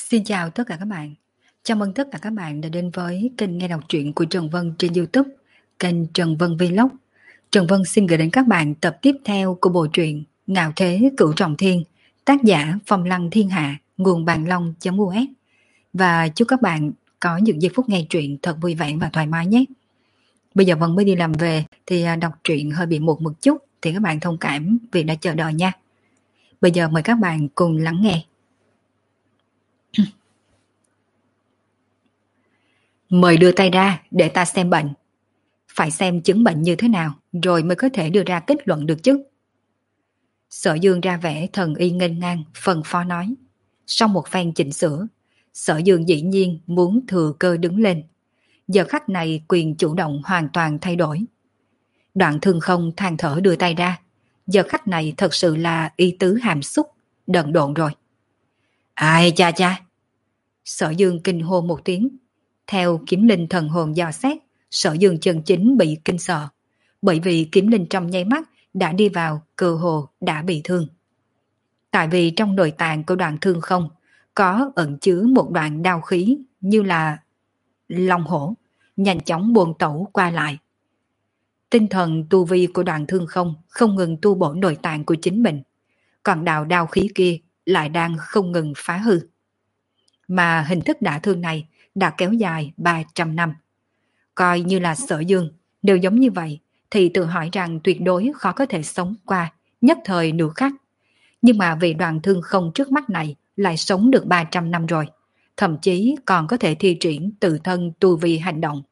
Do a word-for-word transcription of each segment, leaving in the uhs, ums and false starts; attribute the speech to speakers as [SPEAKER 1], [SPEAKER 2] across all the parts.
[SPEAKER 1] Xin chào tất cả các bạn. Chào mừng tất cả các bạn đã đến với kênh nghe đọc truyện của Trần Vân trên YouTube, kênh Trần Vân Vlog. Trần Vân xin gửi đến các bạn tập tiếp theo của bộ truyện Ngạo Thế Cửu Trọng Thiên, tác giả Phong Lăng Thiên Hạ, nguồn bàn long.us. Và chúc các bạn có những giây phút nghe truyện thật vui vẻ và thoải mái nhé. Bây giờ Vân mới đi làm về thì đọc truyện hơi bị muộn một chút, thì các bạn thông cảm vì đã chờ đợi nha. Bây giờ mời các bạn cùng lắng nghe. Mời đưa tay ra để ta xem bệnh. Phải xem chứng bệnh như thế nào rồi mới có thể đưa ra kết luận được chứ. Sở Dương ra vẻ thần y nghênh ngang, phân phó nói. Sau một phen chỉnh sửa, Sở Dương dĩ nhiên muốn thừa cơ đứng lên. Giờ khắc này quyền chủ động hoàn toàn thay đổi. Đoạn Thương Không than thở đưa tay ra. Giờ khắc này thật sự là y tứ hàm xúc, đần độn rồi. Ai cha cha. Sở Dương kinh hô một tiếng. Theo kiếm linh thần hồn dò xét, Sở Dương chân chính bị kinh sợ, bởi vì kiếm linh trong nháy mắt đã đi vào, cơ hồ đã bị thương. Tại vì trong nội tạng của Đoạn Thương Không có ẩn chứa một đoạn đao khí như là long hổ, nhanh chóng buôn tẩu qua lại. Tinh thần tu vi của Đoạn Thương Không không ngừng tu bổ nội tạng của chính mình, còn đạo đao khí kia lại đang không ngừng phá hư. Mà hình thức đả thương này đã kéo dài ba trăm năm. Coi như là Sở Dương, nếu giống như vậy thì tự hỏi rằng tuyệt đối khó có thể sống qua nhất thời nửa khắc. Nhưng mà vì Đoạn Thương Không trước mắt này lại sống được ba trăm năm rồi, thậm chí còn có thể thi triển tự thân tu vi hành động.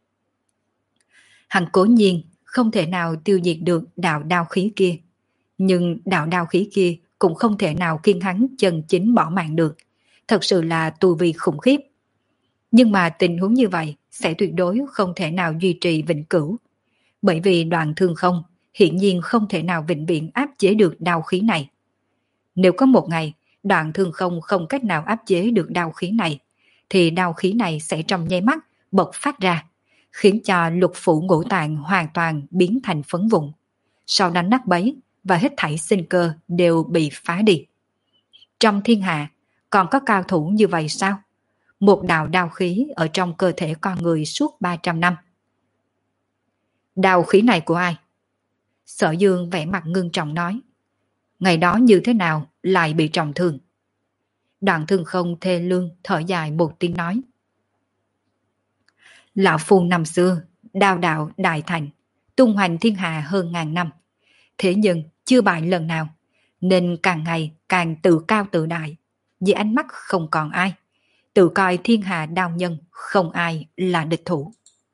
[SPEAKER 1] Hắn cố nhiên không thể nào tiêu diệt được đạo đao khí kia, nhưng đạo đao khí kia cũng không thể nào khiến hắn chân chính bỏ mạng được. Thật sự là tu vi khủng khiếp. Nhưng mà tình huống như vậy sẽ tuyệt đối không thể nào duy trì vĩnh cửu. Bởi vì Đoạn Thương Không hiển nhiên không thể nào vĩnh viễn áp chế được đao khí này. Nếu có một ngày Đoạn Thương Không không cách nào áp chế được đao khí này, thì đao khí này sẽ trong nháy mắt bộc phát ra, khiến cho lục phủ ngũ tạng hoàn toàn biến thành phấn vụn. Sau đánh nát bấy và hết thảy sinh cơ đều bị phá đi. Trong thiên hạ còn có cao thủ như vậy sao? Một đạo đao khí ở trong cơ thể con người suốt ba trăm năm. Đao khí này của ai? Sở Dương vẻ mặt ngưng trọng nói. Ngày đó như thế nào lại bị trọng thương? Đoạn Thương Không thê lương thở dài một tiếng nói. Lão phu năm xưa đao đạo đại thành, tung hoành thiên hạ hơn ngàn năm. Thế nhưng chưa bại lần nào, nên càng ngày càng tự cao tự đại, vì ánh mắt không còn ai. Tự coi thiên hạ đao nhân không ai là địch thủ.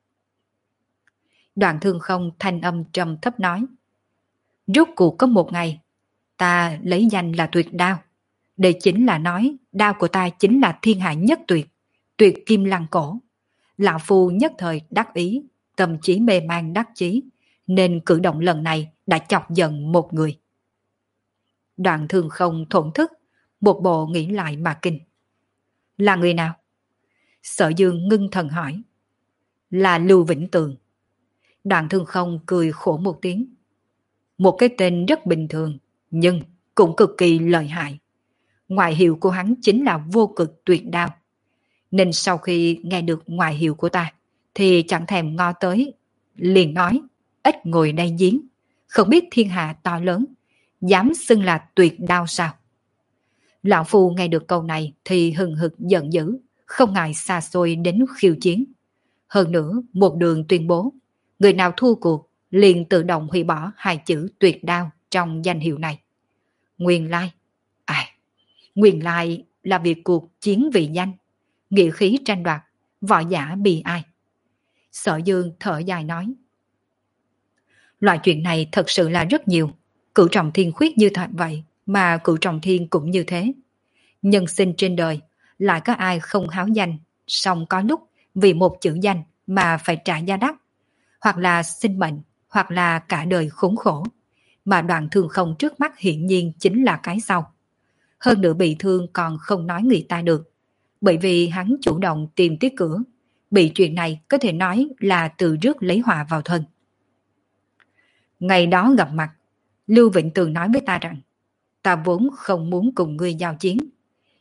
[SPEAKER 1] Đoạn Thương Không thanh âm trầm thấp nói. Rốt cuộc có một ngày, ta lấy danh là tuyệt đao. Đây chính là nói đao của ta chính là thiên hạ nhất tuyệt, tuyệt kim lăng cổ. Lão phu nhất thời đắc ý, tâm trí mê man đắc chí, nên cử động lần này đã chọc giận một người. Đoạn Thương Không thổn thức, một bộ nghĩ lại mà kinh. Là người nào? Sở Dương ngưng thần hỏi. Là Lưu Vĩnh Tường. Đoạn Thương Không cười khổ một tiếng. Một cái tên rất bình thường, nhưng cũng cực kỳ lợi hại. Ngoại hiệu của hắn chính là vô cực tuyệt đao. Nên sau khi nghe được ngoại hiệu của ta, thì chẳng thèm ngó tới, liền nói, ít ngồi đây giếng, không biết thiên hạ to lớn, dám xưng là tuyệt đao sao? Lão phu nghe được câu này thì hừng hực giận dữ, không ngại xa xôi đến khiêu chiến. Hơn nữa, một đường tuyên bố, người nào thua cuộc liền tự động hủy bỏ hai chữ tuyệt đao trong danh hiệu này. Nguyên lai, à, nguyên lai là việc cuộc chiến vì danh, nghĩa khí tranh đoạt, võ giả bi ai. Sở Dương thở dài nói. Loại chuyện này thật sự là rất nhiều. Cửu Trọng Thiên khuyết như thật vậy, mà Cửu Trọng Thiên cũng như thế. Nhân sinh trên đời, lại có ai không háo danh, song có lúc vì một chữ danh mà phải trả giá đắt. Hoặc là sinh mệnh, hoặc là cả đời khốn khổ. Mà Đoạn Thương Không trước mắt hiển nhiên chính là cái sau. Hơn nữa bị thương còn không nói người ta được, bởi vì hắn chủ động tìm tới cửa. Bị chuyện này có thể nói là từ rước lấy họa vào thân. Ngày đó gặp mặt, Lưu Vĩnh Tường nói với ta rằng, ta vốn không muốn cùng ngươi giao chiến,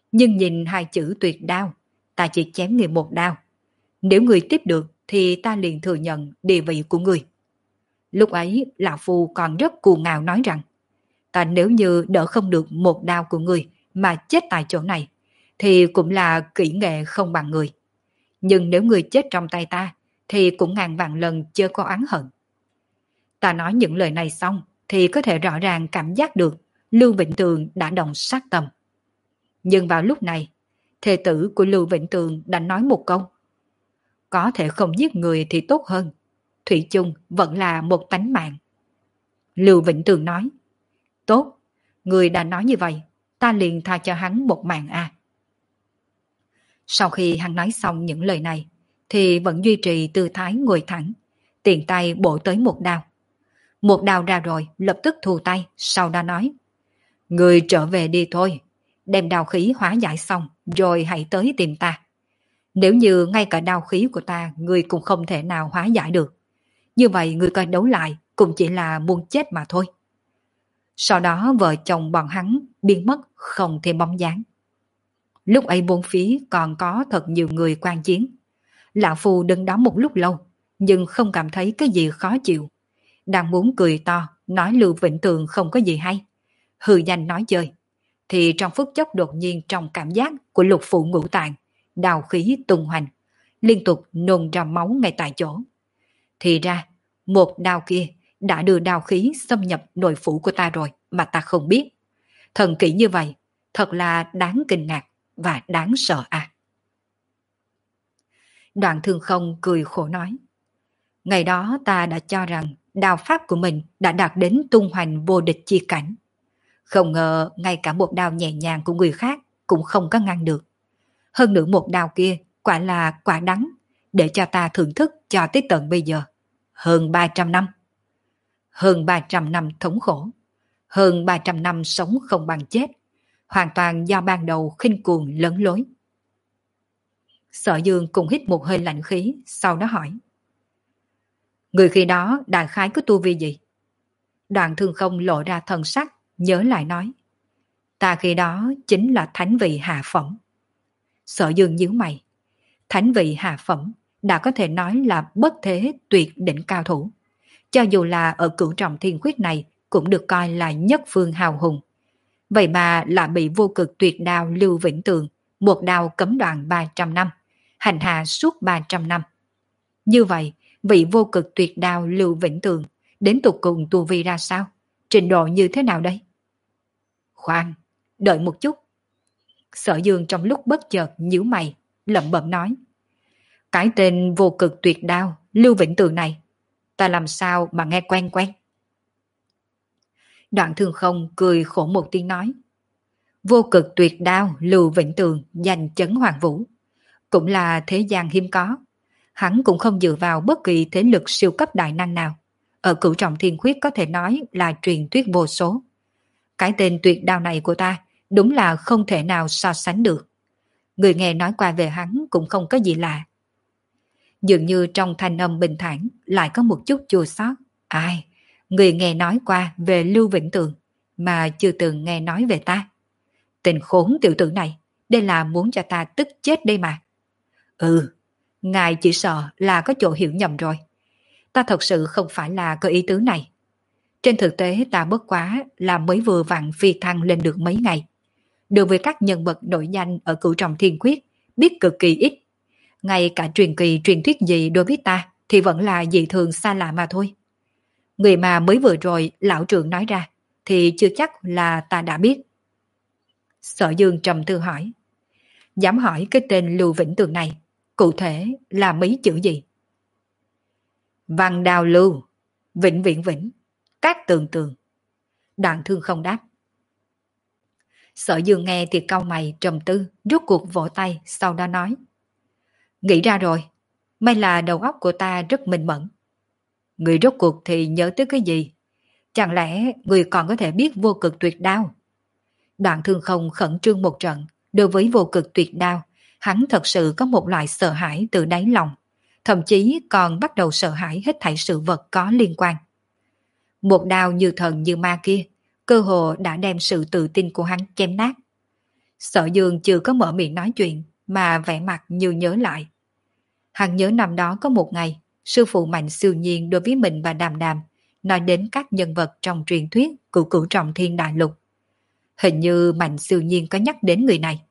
[SPEAKER 1] Nhưng nhìn hai chữ tuyệt đao, ta chỉ chém người một đao. Nếu người tiếp được thì ta liền thừa nhận địa vị của người. Lúc ấy lão phu còn rất cuồng ngạo nói rằng, ta nếu như đỡ không được một đao của người mà chết tại chỗ này, thì cũng là kỹ nghệ không bằng người. Nhưng nếu người chết trong tay ta, thì cũng ngàn vạn lần chưa có oán hận. Ta nói những lời này xong, thì có thể rõ ràng cảm giác được Lưu Vĩnh Tường đã động sát tâm. Nhưng vào lúc này, thê tử của Lưu Vĩnh Tường đã nói một câu: có thể không giết người thì tốt hơn, thủy chung vẫn là một tánh mạng. Lưu Vĩnh Tường nói: tốt, người đã nói như vậy, ta liền tha cho hắn một mạng a. Sau khi hắn nói xong những lời này, thì vẫn duy trì tư thái ngồi thẳng, tiện tay bổ tới một đao. Một đao ra rồi, lập tức thu tay, sau đó nói: người trở về đi thôi, đem đao khí hóa giải xong, rồi hãy tới tìm ta. Nếu như ngay cả đao khí của ta, người cũng không thể nào hóa giải được, như vậy người coi đấu lại cũng chỉ là muốn chết mà thôi. Sau đó vợ chồng bọn hắn biến mất không thêm bóng dáng. Lúc ấy bốn phía còn có thật nhiều người quan chiến. Lão Phu đứng đó một lúc lâu, nhưng không cảm thấy cái gì khó chịu. Đang muốn cười to, nói Lưu Vĩnh Tường không có gì hay, hừ danh nói chơi, thì trong phút chốc đột nhiên trong cảm giác của lục phủ ngũ tạng, đào khí tung hoành, liên tục nôn ra máu ngay tại chỗ. Thì ra, một đao kia đã đưa đao khí xâm nhập nội phủ của ta rồi mà ta không biết. Thần kỹ như vậy, thật là đáng kinh ngạc và đáng sợ à. Đoạn Thương Không cười khổ nói: ngày đó ta đã cho rằng đao pháp của mình đã đạt đến tung hoành vô địch chi cảnh. Không ngờ ngay cả một đao nhẹ nhàng của người khác cũng không có ngăn được. Hơn nữa một đao kia quả là quả đắng, để cho ta thưởng thức cho tới tận bây giờ. Hơn ba trăm năm. Hơn ba trăm năm thống khổ. Hơn ba trăm năm sống không bằng chết. Hoàn toàn do ban đầu khinh cuồng lấn lối. Sở Dương cùng hít một hơi lạnh khí, sau đó hỏi: người khi đó đại khái có tu vi gì? Đoạn Thương Không lộ ra thần sắc, nhớ lại nói: ta khi đó chính là thánh vị hạ phẩm. Sở Dương nhíu mày. Thánh vị hạ phẩm đã có thể nói là bất thế tuyệt đỉnh cao thủ. Cho dù là ở cửu trọng thiên khuyết này cũng được coi là nhất phương hào hùng. Vậy mà lại bị vô cực tuyệt đao Lưu Vĩnh Tường một đao cấm đoạn ba trăm năm, hành hạ suốt ba trăm năm. Như vậy, vị vô cực tuyệt đao Lưu Vĩnh Tường đến tục cùng tu vi ra sao? Trình độ như thế nào đây? Khoan, đợi một chút. Sở Dương trong lúc bất chợt nhíu mày, lẩm bẩm nói: cái tên vô cực tuyệt đao Lưu Vĩnh Tường này, ta làm sao mà nghe quen quen? Đoạn Thương Không cười khổ một tiếng nói: vô cực tuyệt đao Lưu Vĩnh Tường giành chấn Hoàng Vũ, cũng là thế gian hiếm có. Hắn cũng không dựa vào bất kỳ thế lực siêu cấp đại năng nào. Ở cửu trọng thiên khuyết có thể nói là truyền thuyết vô số. Cái tên tuyệt đao này của ta đúng là không thể nào so sánh được. Người nghe nói qua về hắn cũng không có gì lạ. Dường như trong thanh âm bình thản lại có một chút chua xót. Ai, người nghe nói qua về Lưu Vĩnh Tường mà chưa từng nghe nói về ta. Tình khốn tiểu tử này, đây là muốn cho ta tức chết đây mà. Ừ, ngài chỉ sợ là có chỗ hiểu nhầm rồi. Ta thật sự không phải là có ý tứ này. Trên thực tế ta bất quá là mới vừa vặn phi thăng lên được mấy ngày. Đối với các nhân vật nổi danh ở cửu trọng thiên khuyết, biết cực kỳ ít. Ngay cả truyền kỳ truyền thuyết gì đối với ta thì vẫn là dị thường xa lạ mà thôi. Người mà mới vừa rồi lão trưởng nói ra thì chưa chắc là ta đã biết. Sở Dương trầm tư hỏi: dám hỏi cái tên Lưu Vĩnh Tường này cụ thể là mấy chữ gì? Văn Đào Lưu, Vĩnh Viễn Vĩnh, Các Tường Tường. Đoạn Thương Không đáp. Sở Dương nghe thì cau mày trầm tư, rút cuộc vỗ tay, sau đó nói: nghĩ ra rồi, may là đầu óc của ta rất minh mẫn. Người rốt cuộc thì nhớ tới cái gì? Chẳng lẽ người còn có thể biết vô cực tuyệt đao? Đoạn Thương Không khẩn trương một trận, đối với vô cực tuyệt đao, hắn thật sự có một loại sợ hãi từ đáy lòng, thậm chí còn bắt đầu sợ hãi hết thảy sự vật có liên quan. Một đao như thần như ma kia, cơ hồ đã đem sự tự tin của hắn chém nát. Sở Dương chưa có mở miệng nói chuyện mà vẻ mặt như nhớ lại. Hắn nhớ năm đó có một ngày, sư phụ Mạnh siêu nhiên đối với mình và Đàm Đàm nói đến các nhân vật trong truyền thuyết của Cửu Trọng Thiên Đại Lục. Hình như Mạnh siêu nhiên có nhắc đến người này.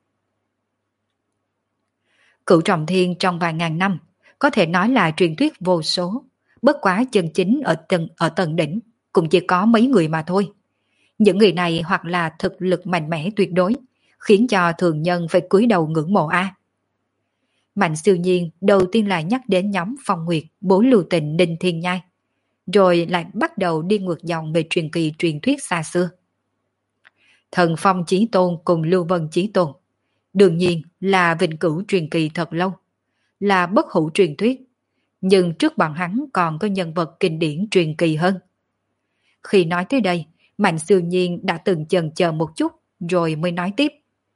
[SPEAKER 1] Cửu Trọng Thiên trong vài ngàn năm có thể nói là truyền thuyết vô số, bất quá chân chính ở tầng ở tầng đỉnh cũng chỉ có mấy người mà thôi. Những người này hoặc là thực lực mạnh mẽ tuyệt đối, khiến cho thường nhân phải cúi đầu ngưỡng mộ a. Mạnh siêu nhiên đầu tiên là nhắc đến nhóm Phong Nguyệt, Bố Lưu Tịnh, Đinh Thiên Nhai, rồi lại bắt đầu đi ngược dòng về truyền kỳ truyền thuyết xa xưa. Thần Phong Chí Tôn cùng Lưu Vân Chí Tôn, đương nhiên là vĩnh cửu truyền kỳ thật lâu, là bất hủ truyền thuyết, nhưng trước bọn hắn còn có nhân vật kinh điển truyền kỳ hơn. Khi nói tới đây, Mạnh siêu nhiên đã từng chần chờ một chút rồi mới nói tiếp.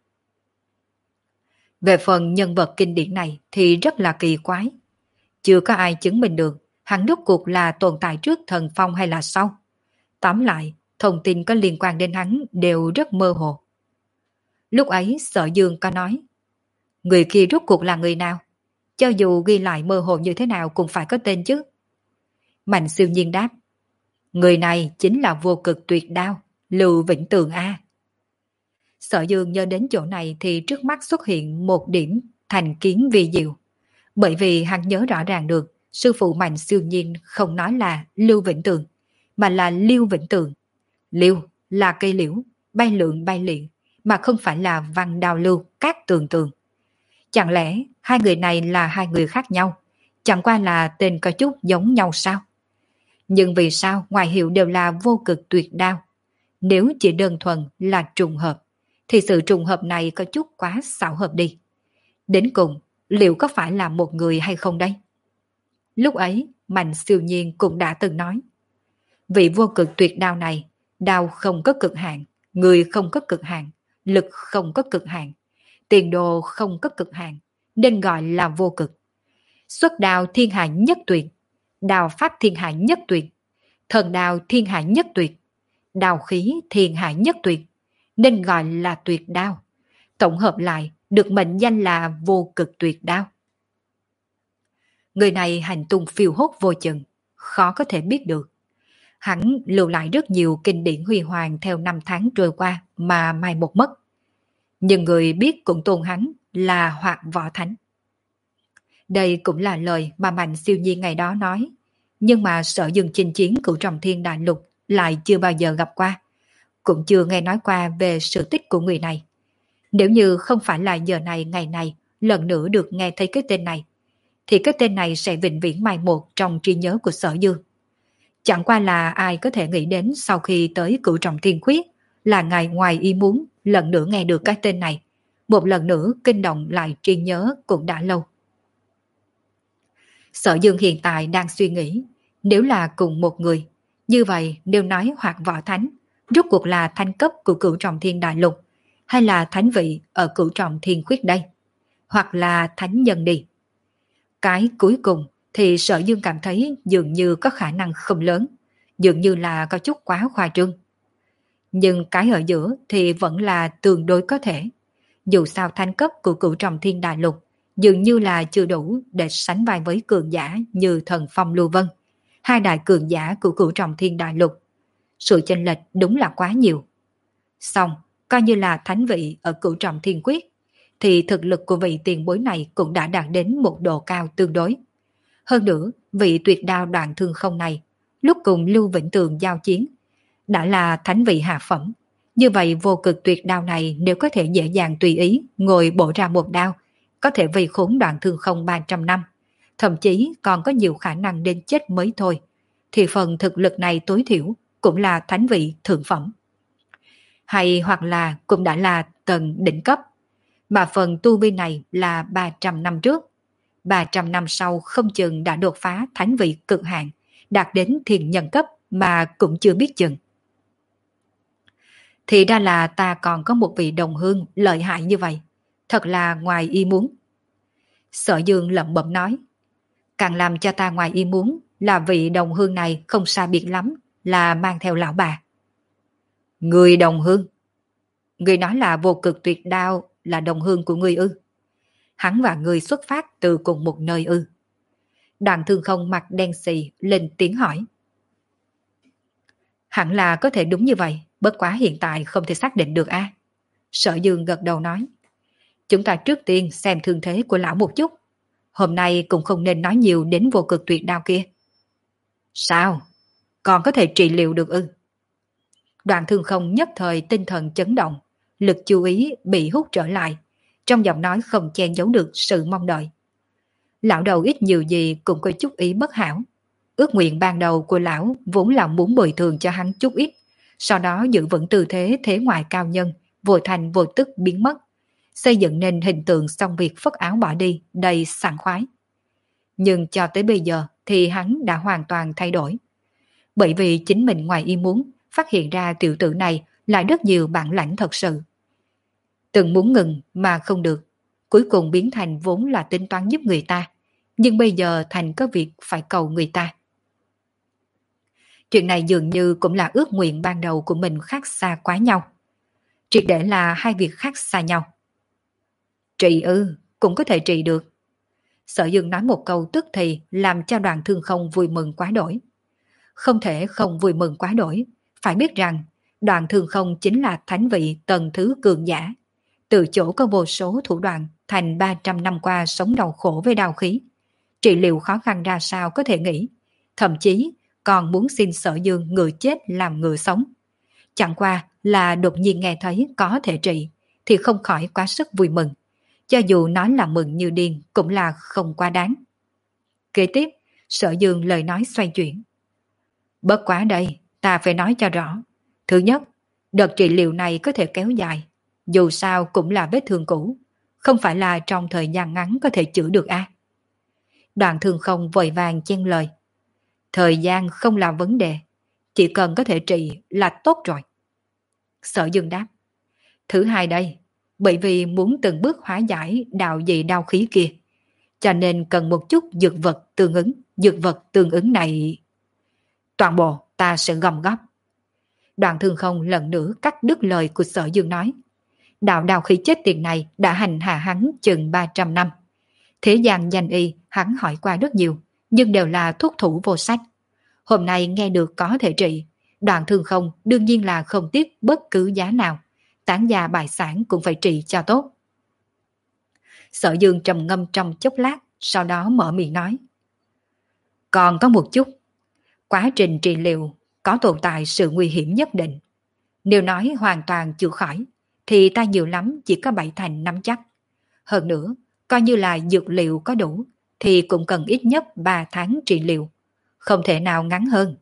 [SPEAKER 1] Về phần nhân vật kinh điển này thì rất là kỳ quái. Chưa có ai chứng minh được hắn rốt cuộc là tồn tại trước thần phong hay là sau. Tóm lại, thông tin có liên quan đến hắn đều rất mơ hồ. Lúc ấy Sở Dương có nói, người kia rốt cuộc là người nào? Cho dù ghi lại mơ hồ như thế nào cũng phải có tên chứ. Mạnh siêu nhiên đáp, người này chính là vô cực tuyệt đao, Lưu Vĩnh Tường A. Sở Dương nhớ đến chỗ này thì trước mắt xuất hiện một điểm thành kiến vi diệu. Bởi vì hắn nhớ rõ ràng được sư phụ Mạnh siêu nhiên không nói là Lưu Vĩnh Tường, mà là Liêu Vĩnh Tường. Liêu là cây liễu, bay lượn bay liện, mà không phải là Văn Đào Lưu, Cát Tường Tường. Chẳng lẽ hai người này là hai người khác nhau, chẳng qua là tên có chút giống nhau sao? Nhưng vì sao ngoại hiệu đều là vô cực tuyệt đao? Nếu chỉ đơn thuần là trùng hợp, thì sự trùng hợp này có chút quá xảo hợp đi. Đến cùng, liệu có phải là một người hay không đây? Lúc ấy, Mạnh siêu nhiên cũng đã từng nói, vị vô cực tuyệt đao này, đao không có cực hạn, người không có cực hạn, lực không có cực hạn, tiền đồ không có cực hạn, nên gọi là vô cực. Xuất đao thiên hạ nhất tuyệt, đao pháp thiên hạ nhất tuyệt, thần đao thiên hạ nhất tuyệt, đao khí thiên hạ nhất tuyệt, nên gọi là tuyệt đao. Tổng hợp lại được mệnh danh là vô cực tuyệt đao. Người này hành tung phiêu hốt vô chừng, khó có thể biết được. Hắn lưu lại rất nhiều kinh điển huy hoàng theo năm tháng trôi qua mà mai một mất. Nhưng người biết cũng tôn hắn là Hoạt Võ Thánh. Đây cũng là lời mà Mạnh siêu nhiên ngày đó nói, nhưng mà Sở Dương chinh chiến Cửu Trọng Thiên Đại Lục lại chưa bao giờ gặp qua, cũng chưa nghe nói qua về sự tích của người này. Nếu như không phải là giờ này ngày này lần nữa được nghe thấy cái tên này, thì cái tên này sẽ vĩnh viễn mai một trong trí nhớ của Sở Dương. Chẳng qua là ai có thể nghĩ đến sau khi tới Cửu Trọng Thiên Khuyết là ngài ngoài ý muốn lần nữa nghe được cái tên này, một lần nữa kinh động lại trí nhớ cũng đã lâu. Sở Dương hiện tại đang suy nghĩ, nếu là cùng một người, như vậy nếu nói Hoạt Võ Thánh, rốt cuộc là thánh cấp của Cửu Trọng Thiên Đại Lục, hay là thánh vị ở Cửu Trọng Thiên Khuyết đây, hoặc là thánh nhân đi. Cái cuối cùng thì Sở Dương cảm thấy dường như có khả năng không lớn, dường như là có chút quá khoa trương. Nhưng cái ở giữa thì vẫn là tương đối có thể. Dù sao thánh cấp của Cửu Trọng Thiên Đại Lục dường như là chưa đủ để sánh vai với cường giả như Thần Phong Lưu Vân, hai đại cường giả của Cửu Trọng Thiên Đại Lục. Sự chênh lệch đúng là quá nhiều. Xong, coi như là thánh vị ở Cửu Trọng Thiên Quyết, thì thực lực của vị tiền bối này cũng đã đạt đến một độ cao tương đối. Hơn nữa, vị tuyệt đao Đoạn Thương Không này, lúc cùng Lưu Vĩnh Tường giao chiến, đã là thánh vị hạ phẩm. Như vậy vô cực tuyệt đao này nếu có thể dễ dàng tùy ý ngồi bổ ra một đao, có thể vây khốn Đoạn Thương Không ba trăm năm, thậm chí còn có nhiều khả năng đến chết mới thôi, thì phần thực lực này tối thiểu cũng là thánh vị thượng phẩm. Hay hoặc là cũng đã là tầng đỉnh cấp, mà phần tu vi này là ba trăm năm trước. ba trăm năm sau không chừng đã đột phá thánh vị cực hạn, đạt đến thiền nhân cấp mà cũng chưa biết chừng. Thì ra là ta còn có một vị đồng hương lợi hại như vậy, thật là ngoài ý muốn. Sở Dương lẩm bẩm nói, càng làm cho ta ngoài ý muốn là vị đồng hương này không xa biệt lắm là mang theo lão bà. Người đồng hương? Người nói là vô cực tuyệt đao là đồng hương của ngươi ư? Hắn và ngươi xuất phát từ cùng một nơi ư? Đoàn Thương Không mặt đen xì lên tiếng hỏi. Hẳn là có thể đúng như vậy, bất quá hiện tại không thể xác định được a. Sở Dương gật đầu nói. Chúng ta trước tiên xem thương thế của lão một chút. Hôm nay cũng không nên nói nhiều đến vô cực tuyệt đao kia. Sao? Còn có thể trị liệu được ư? Đoàn Thương Không nhất thời tinh thần chấn động, lực chú ý bị hút trở lại, trong giọng nói không che giấu được sự mong đợi. Lão đầu ít nhiều gì cũng có chút ý bất hảo. Ước nguyện ban đầu của lão vốn là muốn bồi thường cho hắn chút ít, sau đó giữ vững tư thế thế ngoại cao nhân, vô thành vô tức biến mất, xây dựng nên hình tượng xong việc phất áo bỏ đi đầy sảng khoái. Nhưng cho tới bây giờ thì hắn đã hoàn toàn thay đổi. Bởi vì chính mình ngoài ý muốn phát hiện ra tiểu tử này lại rất nhiều bản lãnh thật sự. Từng muốn ngừng mà không được, cuối cùng biến thành vốn là tính toán giúp người ta, nhưng bây giờ thành có việc phải cầu người ta. Chuyện này dường như cũng là ước nguyện ban đầu của mình khác xa quá nhau. Triệt để là hai việc khác xa nhau. Trị ư, cũng có thể trị được. Sở Dương nói một câu tức thì làm cho Đoàn Thương Không vui mừng quá đổi. Không thể không vui mừng quá đổi, phải biết rằng Đoàn Thương Không chính là thánh vị tầng thứ cường giả. Từ chỗ có vô số thủ đoạn thành ba trăm năm qua sống đau khổ với đau khí. Trị liệu khó khăn ra sao có thể nghĩ, thậm chí còn muốn xin Sở Dương người chết làm người sống. Chẳng qua là đột nhiên nghe thấy có thể trị, thì không khỏi quá sức vui mừng. Cho dù nói là mừng như điên cũng là không quá đáng. Kế tiếp, Sở Dương lời nói xoay chuyển. Bất quá đây, ta phải nói cho rõ. Thứ nhất, đợt trị liệu này có thể kéo dài. Dù sao cũng là vết thương cũ, không phải là trong thời gian ngắn có thể chữa được a. À? Đoàn Thương Không vội vàng chen lời. Thời gian không là vấn đề, chỉ cần có thể trị là tốt rồi. Sở Dương đáp. Thứ hai đây, bởi vì muốn từng bước hóa giải đạo dị đau khí kia, cho nên cần một chút dược vật tương ứng. Dược vật tương ứng này toàn bộ ta sẽ gom góp. Đoàn Thương Không lần nữa cắt đứt lời của Sở Dương nói. Đạo đào khí chết tiệt này đã hành hạ hắn chừng ba trăm năm. Thế gian danh y hắn hỏi qua rất nhiều, nhưng đều là thuốc thủ vô sách. Hôm nay nghe được có thể trị, Đoàn Thương Không đương nhiên là không tiếc bất cứ giá nào. Tán gia bại sản cũng phải trị cho tốt. Sở Dương trầm ngâm trong chốc lát, sau đó mở miệng nói. Còn có một chút, quá trình trị liệu có tồn tại sự nguy hiểm nhất định. Nếu nói hoàn toàn chữa khỏi, thì ta nhiều lắm chỉ có bảy thành năm chắc. Hơn nữa, coi như là dược liệu có đủ, thì cũng cần ít nhất ba tháng trị liệu. Không thể nào ngắn hơn.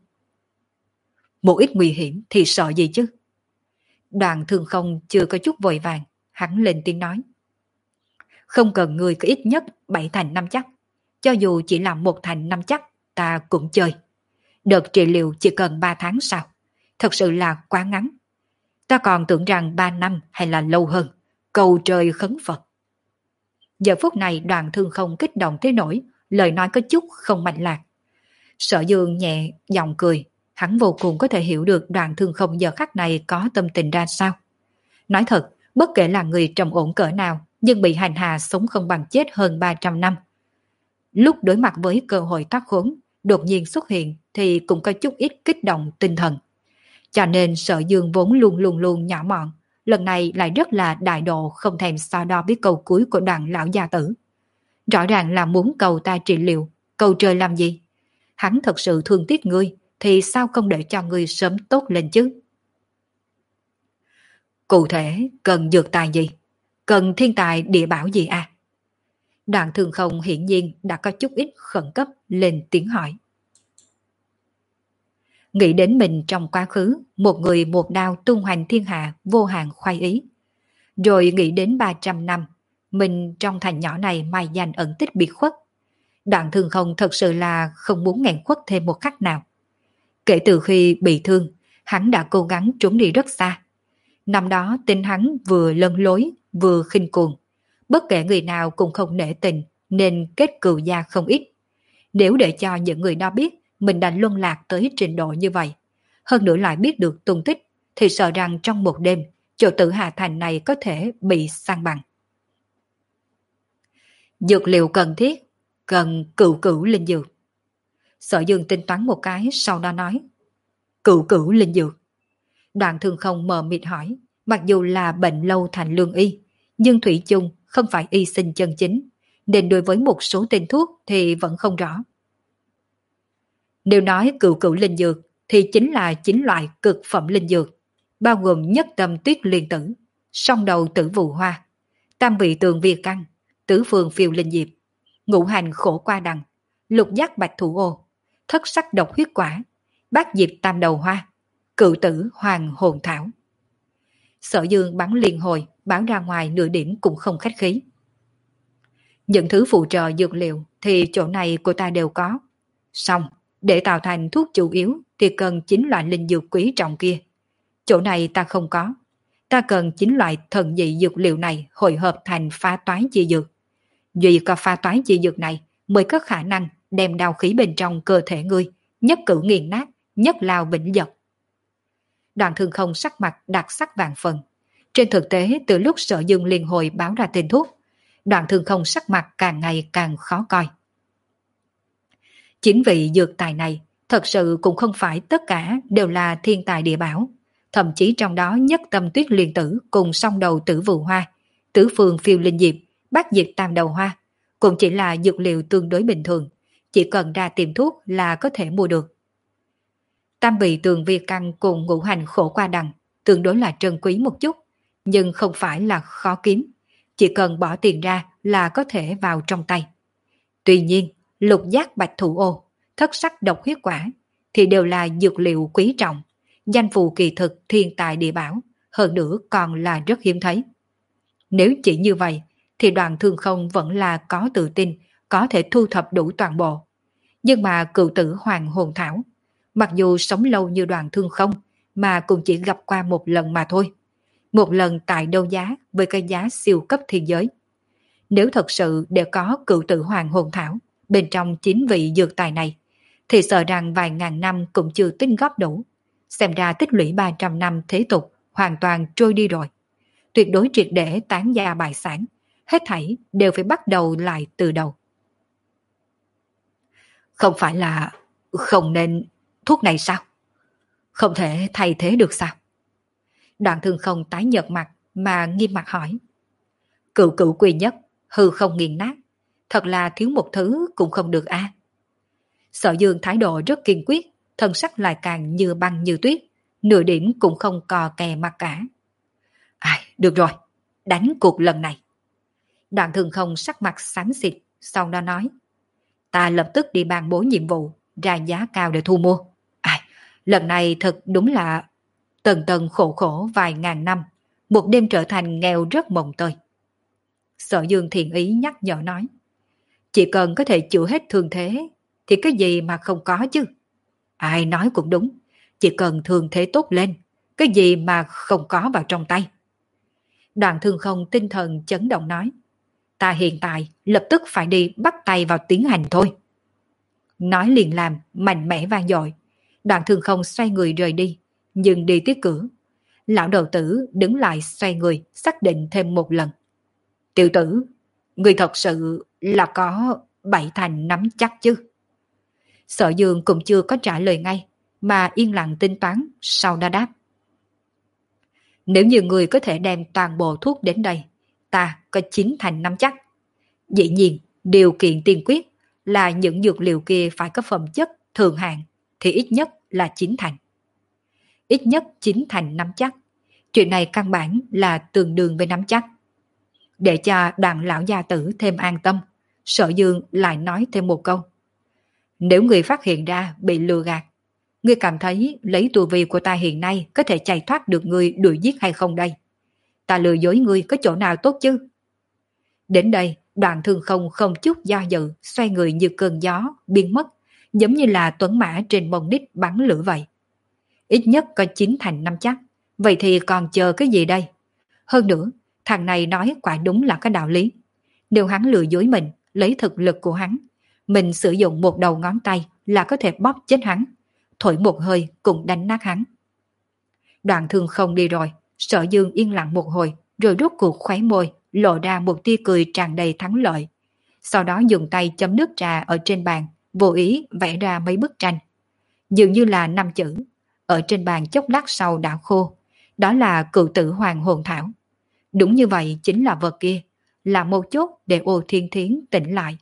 [SPEAKER 1] Một ít nguy hiểm thì sợ gì chứ? Đoàn Thương Không chưa có chút vội vàng, hắn lên tiếng nói. Không cần người có ít nhất bảy thành năm chắc. Cho dù chỉ là một thành năm chắc, ta cũng chơi. Đợt trị liệu chỉ cần ba tháng sao? Thật sự là quá ngắn. Ta còn tưởng rằng ba năm hay là lâu hơn. Cầu trời khấn Phật. Giờ phút này Đoàn Thương Không kích động thế nổi, lời nói có chút không mạch lạc. Sở Dương nhẹ giọng cười, hắn vô cùng có thể hiểu được Đoàn Thương Không giờ khắc này có tâm tình ra sao. Nói thật, bất kể là người trầm ổn cỡ nào, nhưng bị hành hạ sống không bằng chết hơn ba trăm năm. Lúc đối mặt với cơ hội thoát khốn, đột nhiên xuất hiện thì cũng có chút ít kích động tinh thần. Cho nên Sở Dương vốn luôn luôn luôn nhỏ mọn, lần này lại rất là đại độ không thèm so đo với câu cuối của Đoàn lão gia tử. Rõ ràng là muốn cầu ta trị liệu, cầu trời làm gì? Hắn thật sự thương tiếc ngươi, thì sao không để cho ngươi sớm tốt lên chứ? Cụ thể cần dược tài gì? Cần thiên tài địa bảo gì à? Đoàn Thương Không hiển nhiên đã có chút ít khẩn cấp lên tiếng hỏi. Nghĩ đến mình trong quá khứ, một người một đao tung hoành thiên hạ vô hạn khoái ý. Rồi nghĩ đến ba trăm năm, mình trong thành nhỏ này mai danh ẩn tích biệt khuất. Đoạn Thương Không thật sự là không muốn nghẹn khuất thêm một khắc nào. Kể từ khi bị thương, hắn đã cố gắng trốn đi rất xa. Năm đó tin hắn vừa lân lối, vừa khinh cuồng. Bất kể người nào cũng không nể tình, nên kết cừu gia không ít. Nếu để cho những người đó biết mình đã luân lạc tới trình độ như vậy, hơn nữa lại biết được tung tích, thì sợ rằng trong một đêm, chỗ Tử Hà Thành này có thể bị san bằng. Dược liệu cần thiết, cần cửu cửu linh dược. Sở Dương tính toán một cái, sau đó nói. Cửu cửu linh dược. Đoạn Thương Không mờ mịt hỏi, mặc dù là bệnh lâu thành lương y, nhưng thủy chung không phải y sinh chân chính, nên đối với một số tên thuốc thì vẫn không rõ. Nếu nói cửu cửu linh dược thì chính là chín loại cực phẩm linh dược, bao gồm nhất tâm tuyết liên tử, song đầu tử vụ hoa, tam vị tường việt căn, tứ phương phiêu linh diệp, ngũ hành khổ qua đằng, lục giác bạch thủ ô, thất sắc độc huyết quả, bát diệp tam đầu hoa, cựu tử hoàng hồn thảo. Sở Dương bắn liên hồi, báo ra ngoài nửa điểm cũng không khách khí. Những thứ phụ trợ dược liệu thì chỗ này của ta đều có. Xong, để tạo thành thuốc chủ yếu thì cần chín loại linh dược quý trọng kia. Chỗ này ta không có. Ta cần chín loại thần dị dược liệu này hội hợp thành phá toái chi dược. Duy có phá toái chi dược này mới có khả năng đem đao khí bên trong cơ thể ngươi, nhất cử nghiền nát, nhất lao vĩnh dật. Đoàn Thương Không sắc mặt đặc sắc vàng phần. Trên thực tế, từ lúc Sở Dương liên hồi báo ra tên thuốc, Đoàn Thương Không sắc mặt càng ngày càng khó coi. Chính vị dược tài này thật sự cũng không phải tất cả đều là thiên tài địa bảo. Thậm chí trong đó nhất tâm tuyết liên tử cùng song đầu tử vụ hoa, tứ phương phiêu linh diệp, bát diệp tam đầu hoa, cũng chỉ là dược liệu tương đối bình thường, chỉ cần ra tiệm thuốc là có thể mua được. Tam vị tường vi căn cùng ngũ hành khổ qua đằng tương đối là trân quý một chút, nhưng không phải là khó kiếm, chỉ cần bỏ tiền ra là có thể vào trong tay. Tuy nhiên, lục giác bạch thủ ô, thất sắc độc huyết quả thì đều là dược liệu quý trọng, danh phù kỳ thực thiên tài địa bảo, hơn nữa còn là rất hiếm thấy. Nếu chỉ như vậy thì Đoàn Thương Không vẫn là có tự tin có thể thu thập đủ toàn bộ. Nhưng mà cựu tử hoàng hồn thảo, mặc dù sống lâu như Đoàn Thương Không mà cũng chỉ gặp qua một lần mà thôi. Một lần tại đấu giá với cái giá siêu cấp thiên giới. Nếu thật sự để có cựu tử hoàng hồn thảo bên trong chín vị dược tài này, thì sợ rằng vài ngàn năm cũng chưa tính góp đủ. Xem ra tích lũy ba trăm năm thế tục hoàn toàn trôi đi rồi. Tuyệt đối triệt để tán gia bại sản, hết thảy đều phải bắt đầu lại từ đầu. Không phải là không nên thuốc này sao? Không thể thay thế được sao? Đoạn Thương Không tái nhợt mặt mà nghiêm mặt hỏi. Cựu cựu quy nhất, hư không nghiền nát, thật là thiếu một thứ cũng không được a. À? Sở Dương thái độ rất kiên quyết, thân sắc lại càng như băng như tuyết, nửa điểm cũng không cò kè mặt cả. Ai, được rồi, đánh cuộc lần này. Đoạn Thương Không sắc mặt xám xịt, sau đó nói. Ta lập tức đi ban bố nhiệm vụ, ra giá cao để thu mua. Ai, lần này thật đúng là tần tần khổ khổ vài ngàn năm, một đêm trở thành nghèo rất mồng tơi. Sở Dương thiện ý nhắc nhở nói. Chỉ cần có thể chữa hết thương thế, thì cái gì mà không có chứ? Ai nói cũng đúng, chỉ cần thương thế tốt lên, cái gì mà không có vào trong tay. Đoạn Thương Không tinh thần chấn động nói. Ta hiện tại lập tức phải đi bắt tay vào tiến hành thôi. Nói liền làm, mạnh mẽ vang dội. Đoạn Thương Không xoay người rời đi, nhưng đi tới cửa. Lão đầu tử đứng lại xoay người, xác định thêm một lần. Tiểu tử, người thật sự là có bảy thành nắm chắc chứ? Sở Dương cũng chưa có trả lời ngay, mà yên lặng tính toán, sau đó đáp. Nếu như người có thể đem toàn bộ thuốc đến đây, ta có chín thành nắm chắc. Dĩ nhiên, điều kiện tiên quyết là những dược liệu kia phải có phẩm chất thường hạn, thì ít nhất là chín thành. Ít nhất chín thành nắm chắc. Chuyện này căn bản là tương đương với nắm chắc. Để cho Đoàn lão gia tử thêm an tâm, Sở Dương lại nói thêm một câu. Nếu người phát hiện ra bị lừa gạt, ngươi cảm thấy lấy tu vi của ta hiện nay có thể chạy thoát được ngươi đuổi giết hay không đây? Ta lừa dối ngươi có chỗ nào tốt chứ? Đến đây, Đoạn Thương Không không chút do dự, xoay người như cơn gió, biến mất, giống như là tuấn mã trên bông đít bắn lửa vậy. Ít nhất có chín thành năm chắc, vậy thì còn chờ cái gì đây? Hơn nữa, thằng này nói quả đúng là cái đạo lý. Nếu hắn lừa dối mình, lấy thực lực của hắn, mình sử dụng một đầu ngón tay là có thể bóp chết hắn, thổi một hơi cũng đánh nát hắn. Đoạn Thương Không đi rồi, Sở Dương yên lặng một hồi, rồi rút cuộc khóe môi, lộ ra một tia cười tràn đầy thắng lợi. Sau đó dùng tay chấm nước trà ở trên bàn, vô ý vẽ ra mấy bức tranh. Dường như là năm chữ, ở trên bàn chốc lát sau đã khô. Đó là Cựu Tử Hoàng Hồn Thảo. Đúng như vậy chính là vật kia, là một chốt để Ô Thiên Thiến tỉnh lại.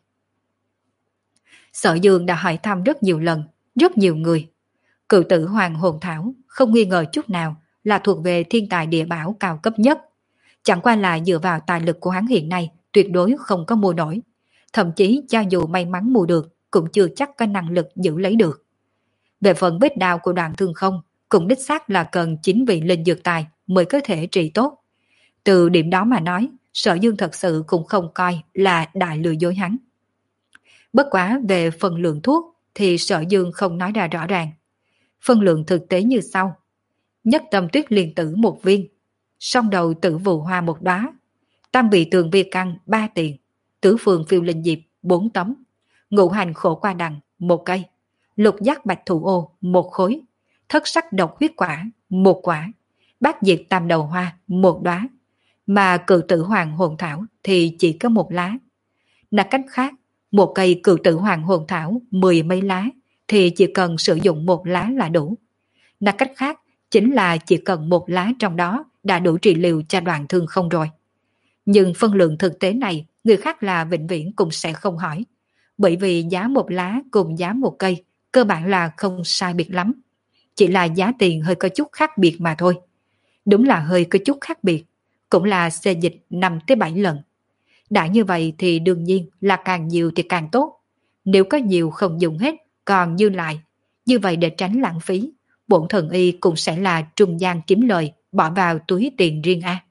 [SPEAKER 1] Sở Dương đã hỏi thăm rất nhiều lần, rất nhiều người. Cựu Tử Hoàng Hồn Thảo không nghi ngờ chút nào là thuộc về thiên tài địa bảo cao cấp nhất. Chẳng qua là dựa vào tài lực của hắn hiện nay tuyệt đối không có mua nổi. Thậm chí cho dù may mắn mua được cũng chưa chắc có năng lực giữ lấy được. Về phần vết đao của Đoạn Thương Không cũng đích xác là cần chính vị linh dược tài mới có thể trị tốt. Từ điểm đó mà nói, Sở Dương thật sự cũng không coi là đại lừa dối hắn. Bất quá về phần lượng thuốc thì Sở Dương không nói ra rõ ràng. Phân lượng thực tế như sau: nhất tâm tuyết liên tử một viên, song đầu tử vụ hoa một đóa, tam vị tường vi căn ba tiền, tứ phương phiêu linh diệp bốn tấm, ngũ hành khổ qua đằng một cây, lục giác bạch thủ ô một khối, thất sắc độc huyết quả một quả, bát diệt tam đầu hoa một đóa, mà cựu tử hoàng hồn thảo thì chỉ có một lá. Nói cách khác, một cây cựu tử hoàng hồn thảo mười mấy lá thì chỉ cần sử dụng một lá là đủ. Nói cách khác, chính là chỉ cần một lá trong đó đã đủ trị liệu cho Đoạn Thương Không rồi. Nhưng phân lượng thực tế này, người khác là vĩnh viễn cũng sẽ không hỏi. Bởi vì giá một lá cùng giá một cây, cơ bản là không sai biệt lắm. Chỉ là giá tiền hơi có chút khác biệt mà thôi. Đúng là hơi có chút khác biệt, cũng là xê dịch năm tới bảy lần. Đã như vậy thì đương nhiên là càng nhiều thì càng tốt. Nếu có nhiều không dùng hết, còn dư lại, như vậy để tránh lãng phí, bổn thần y cũng sẽ là trung gian kiếm lời, bỏ vào túi tiền riêng a.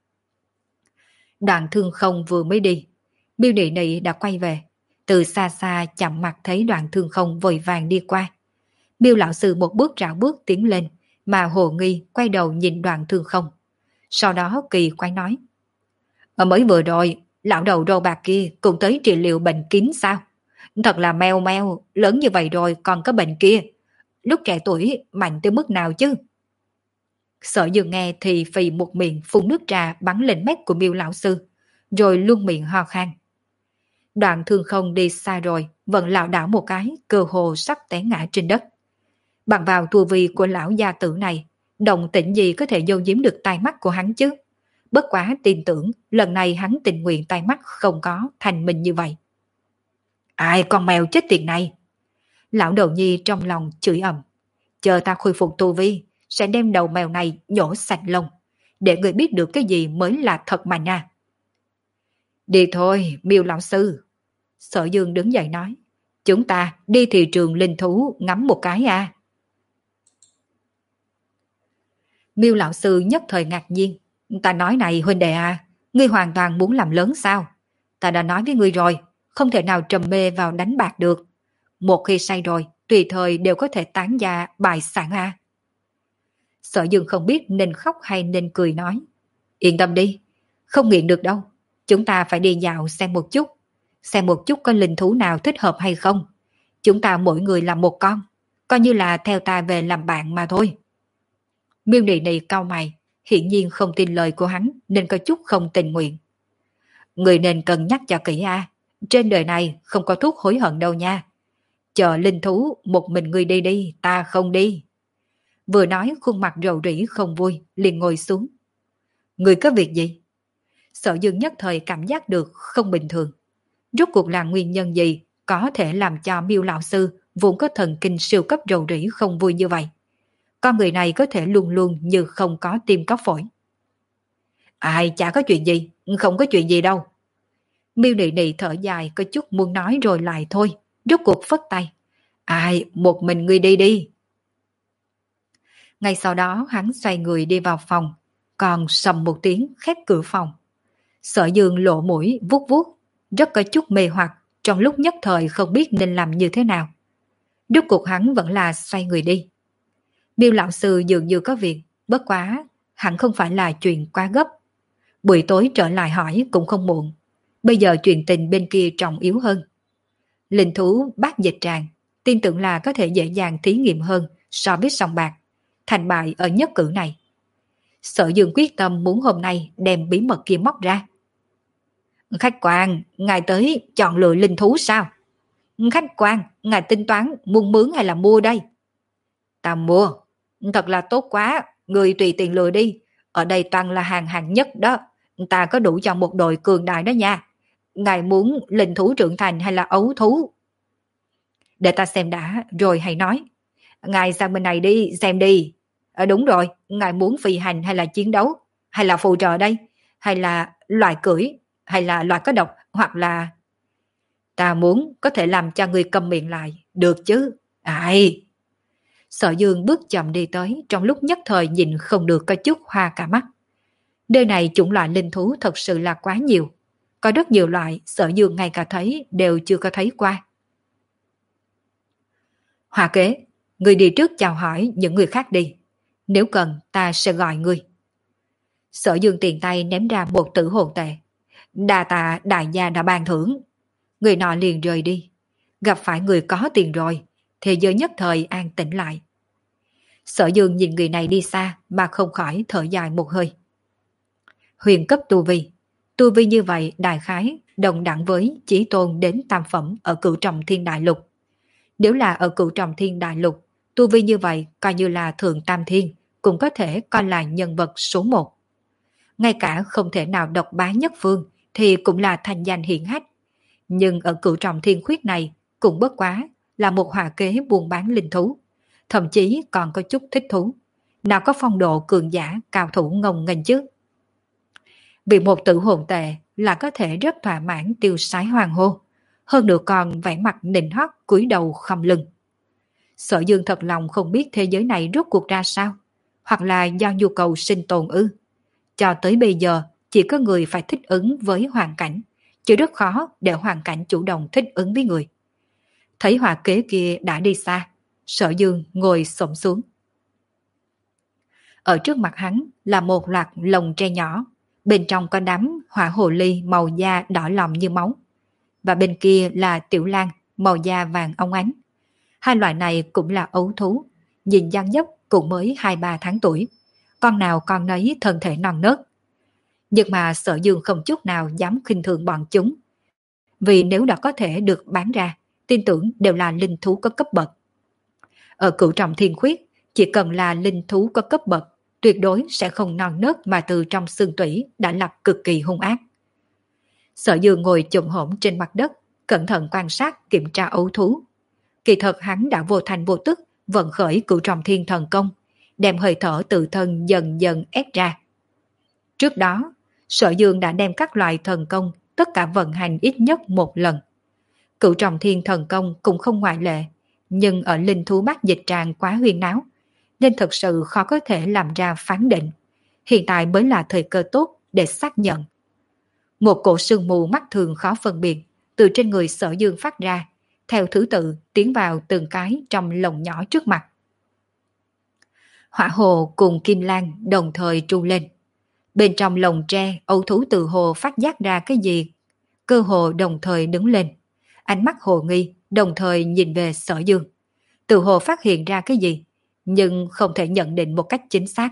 [SPEAKER 1] Đoạn Thương Không vừa mới đi, Miêu Nị Nị đã quay về. Từ xa xa chậm mặt thấy Đoạn Thương Không vội vàng đi qua. Miêu lão sư một bước rảo bước tiến lên, mà hồ nghi quay đầu nhìn Đoạn Thương Không. Sau đó kỳ quay nói: ở mới vừa rồi, lão đầu râu bạc kia cũng tới trị liệu bệnh kín sao? Thật là meo meo, lớn như vậy rồi còn có bệnh kia. Lúc trẻ tuổi mạnh tới mức nào chứ? Sở Dương nghe thì phì một miệng phun nước trà bắn lên mép của Miêu lão sư, rồi luôn miệng ho khan. Đoạn Thương Không đi xa rồi, vẫn lảo đảo một cái, cơ hồ sắp té ngã trên đất. Bằng vào tu vi của lão gia tử này, động tĩnh gì có thể giấu giếm được tai mắt của hắn chứ? Bất quá tin tưởng lần này hắn tình nguyện tai mắt không có thành mình như vậy. Ai con mèo chết tiệt này! Lão đầu nhi trong lòng chửi ầm. Chờ ta khôi phục tu vi, sẽ đem đầu mèo này nhổ sạch lông, để người biết được cái gì mới là thật mà nha. Đi thôi, Miêu lão sư. Sở Dương đứng dậy nói. Chúng ta đi thị trường linh thú ngắm một cái à. Miêu lão sư nhất thời ngạc nhiên. Ta nói này huynh đệ à, ngươi hoàn toàn muốn làm lớn sao? Ta đã nói với ngươi rồi, không thể nào trầm mê vào đánh bạc được. Một khi say rồi, tùy thời đều có thể tán gia bài sản à. Sở Dương không biết nên khóc hay nên cười nói. Yên tâm đi, không nghiện được đâu. Chúng ta phải đi dạo xem một chút. Xem một chút có linh thú nào thích hợp hay không. Chúng ta mỗi người làm một con, coi như là theo ta về làm bạn mà thôi. Miêu Nị Nị cau mày, hiển nhiên không tin lời của hắn nên có chút không tình nguyện. Người nên cân nhắc cho kỹ a, trên đời này không có thuốc hối hận đâu nha. Chờ linh thú một mình người đi đi, ta không đi. Vừa nói khuôn mặt rầu rĩ không vui, liền ngồi xuống. Người có việc gì? Sở Dương nhất thời cảm giác được không bình thường. Rốt cuộc là nguyên nhân gì có thể làm cho Miêu lão sư vốn có thần kinh siêu cấp rầu rĩ không vui như vậy? Con người này có thể luôn luôn như không có tim có phổi. Ai chả có chuyện gì, không có chuyện gì đâu. Miêu Nị Nị thở dài có chút muốn nói rồi lại thôi, rốt cuộc phất tay. Ai, một mình ngươi đi đi. Ngay sau đó hắn xoay người đi vào phòng, còn sầm một tiếng khép cửa phòng. Sở Dương lộ mũi vuốt vuốt, rất có chút mê hoặc, trong lúc nhất thời không biết nên làm như thế nào. Rốt cuộc hắn vẫn là xoay người đi. Miêu lão sư dường như có việc, bất quá, hẳn không phải là chuyện quá gấp. Buổi tối trở lại hỏi cũng không muộn. Bây giờ chuyện tình bên kia trọng yếu hơn. Linh thú bát dịch tràng, tin tưởng là có thể dễ dàng thí nghiệm hơn so với sòng bạc, thành bại ở nhất cử này. Sở Dương quyết tâm muốn hôm nay đem bí mật kia móc ra. Khách quan, ngài tới chọn lựa linh thú sao? Khách quan, ngài tính toán muốn mướn hay là mua đây? Ta mua. Thật là tốt quá, người tùy tiện lựa đi. Ở đây toàn là hàng hạng nhất đó. Ta có đủ cho một đội cường đại đó nha. Ngài muốn linh thú trưởng thành hay là ấu thú? Để ta xem đã, rồi hãy nói. Ngài sang bên này đi, xem đi. À, đúng rồi, ngài muốn phi hành hay là chiến đấu? Hay là phụ trợ đây? Hay là loài cưỡi? Hay là loài có độc? Hoặc là... Ta muốn có thể làm cho người cầm miệng lại, được chứ? Ai... Sở Dương bước chậm đi tới, trong lúc nhất thời nhìn không được có chút hoa cả mắt. Nơi này chủng loại linh thú thật sự là quá nhiều. Có rất nhiều loại Sở Dương ngay cả thấy đều chưa có thấy qua. Hòa kế, người đi trước chào hỏi những người khác đi. Nếu cần ta sẽ gọi người. Sở Dương tiền tay ném ra một tử hồn tệ. Đà tạ đại gia đã ban thưởng. Người nọ liền rời đi. Gặp phải người có tiền rồi, thế giới nhất thời an tĩnh lại. Sở Dương nhìn người này đi xa mà không khỏi thở dài một hơi. Huyền cấp tu vi. Tu vi như vậy đại khái đồng đẳng với chí tôn đến tam phẩm ở Cửu Trọng Thiên Đại Lục. Nếu là ở Cửu Trọng Thiên Đại Lục, tu vi như vậy coi như là thượng tam thiên, cũng có thể coi là nhân vật số một. Ngay cả không thể nào độc bá nhất phương thì cũng là thành danh hiển hách. Nhưng ở Cửu Trọng Thiên Khuyết này cũng bất quá là một họa kế buôn bán linh thú, thậm chí còn có chút thích thú. Nào có phong độ cường giả cao thủ ngông nghênh chứ. Vì một tử hồn tệ là có thể rất thỏa mãn tiêu sái hoàng hô, hơn nữa còn vẻ mặt nịnh hót cúi đầu khom lưng. Sở Dương thật lòng không biết thế giới này rốt cuộc ra sao, hoặc là do nhu cầu sinh tồn ư. Cho tới bây giờ chỉ có người phải thích ứng với hoàn cảnh, chứ rất khó để hoàn cảnh chủ động thích ứng với người. Thấy họa kế kia đã đi xa, Sở Dương ngồi xổm xuống. Ở trước mặt hắn là một loạt lồng tre nhỏ, bên trong có đám hỏa hồ ly màu da đỏ lòm như máu. Và bên kia là tiểu lang màu da vàng óng ánh. Hai loại này cũng là ấu thú, nhìn dáng dấp cũng mới hai ba tháng tuổi. Con nào con nấy thân thể non nớt. Nhưng mà Sở Dương không chút nào dám khinh thường bọn chúng. Vì nếu đã có thể được bán ra, tin tưởng đều là linh thú có cấp bậc. Ở Cửu Trọng Thiên Khuyết, chỉ cần là linh thú có cấp bậc, tuyệt đối sẽ không non nớt mà từ trong xương tủy đã lập cực kỳ hung ác. Sở Dương ngồi chồm hổm trên mặt đất, cẩn thận quan sát kiểm tra ấu thú. Kỳ thật hắn đã vô thành vô tức vận khởi Cửu Trọng Thiên thần công, đem hơi thở tự thân dần dần ép ra. Trước đó, Sở Dương đã đem các loại thần công tất cả vận hành ít nhất một lần. Cửu Trọng Thiên thần công cũng không ngoại lệ, nhưng ở linh thú bát dịch tràng quá huyên náo, nên thật sự khó có thể làm ra phán định. Hiện tại mới là thời cơ tốt để xác nhận. Một cổ sương mù mắt thường khó phân biệt từ trên người Sở Dương phát ra, theo thứ tự tiến vào từng cái trong lồng nhỏ trước mặt. Hỏa hồ cùng kim lang đồng thời tru lên. Bên trong lồng tre, ấu thú từ hồ phát giác ra cái gì, cơ hồ đồng thời đứng lên. Ánh mắt hồ nghi đồng thời nhìn về Sở Dương. Từ hồ phát hiện ra cái gì, nhưng không thể nhận định một cách chính xác.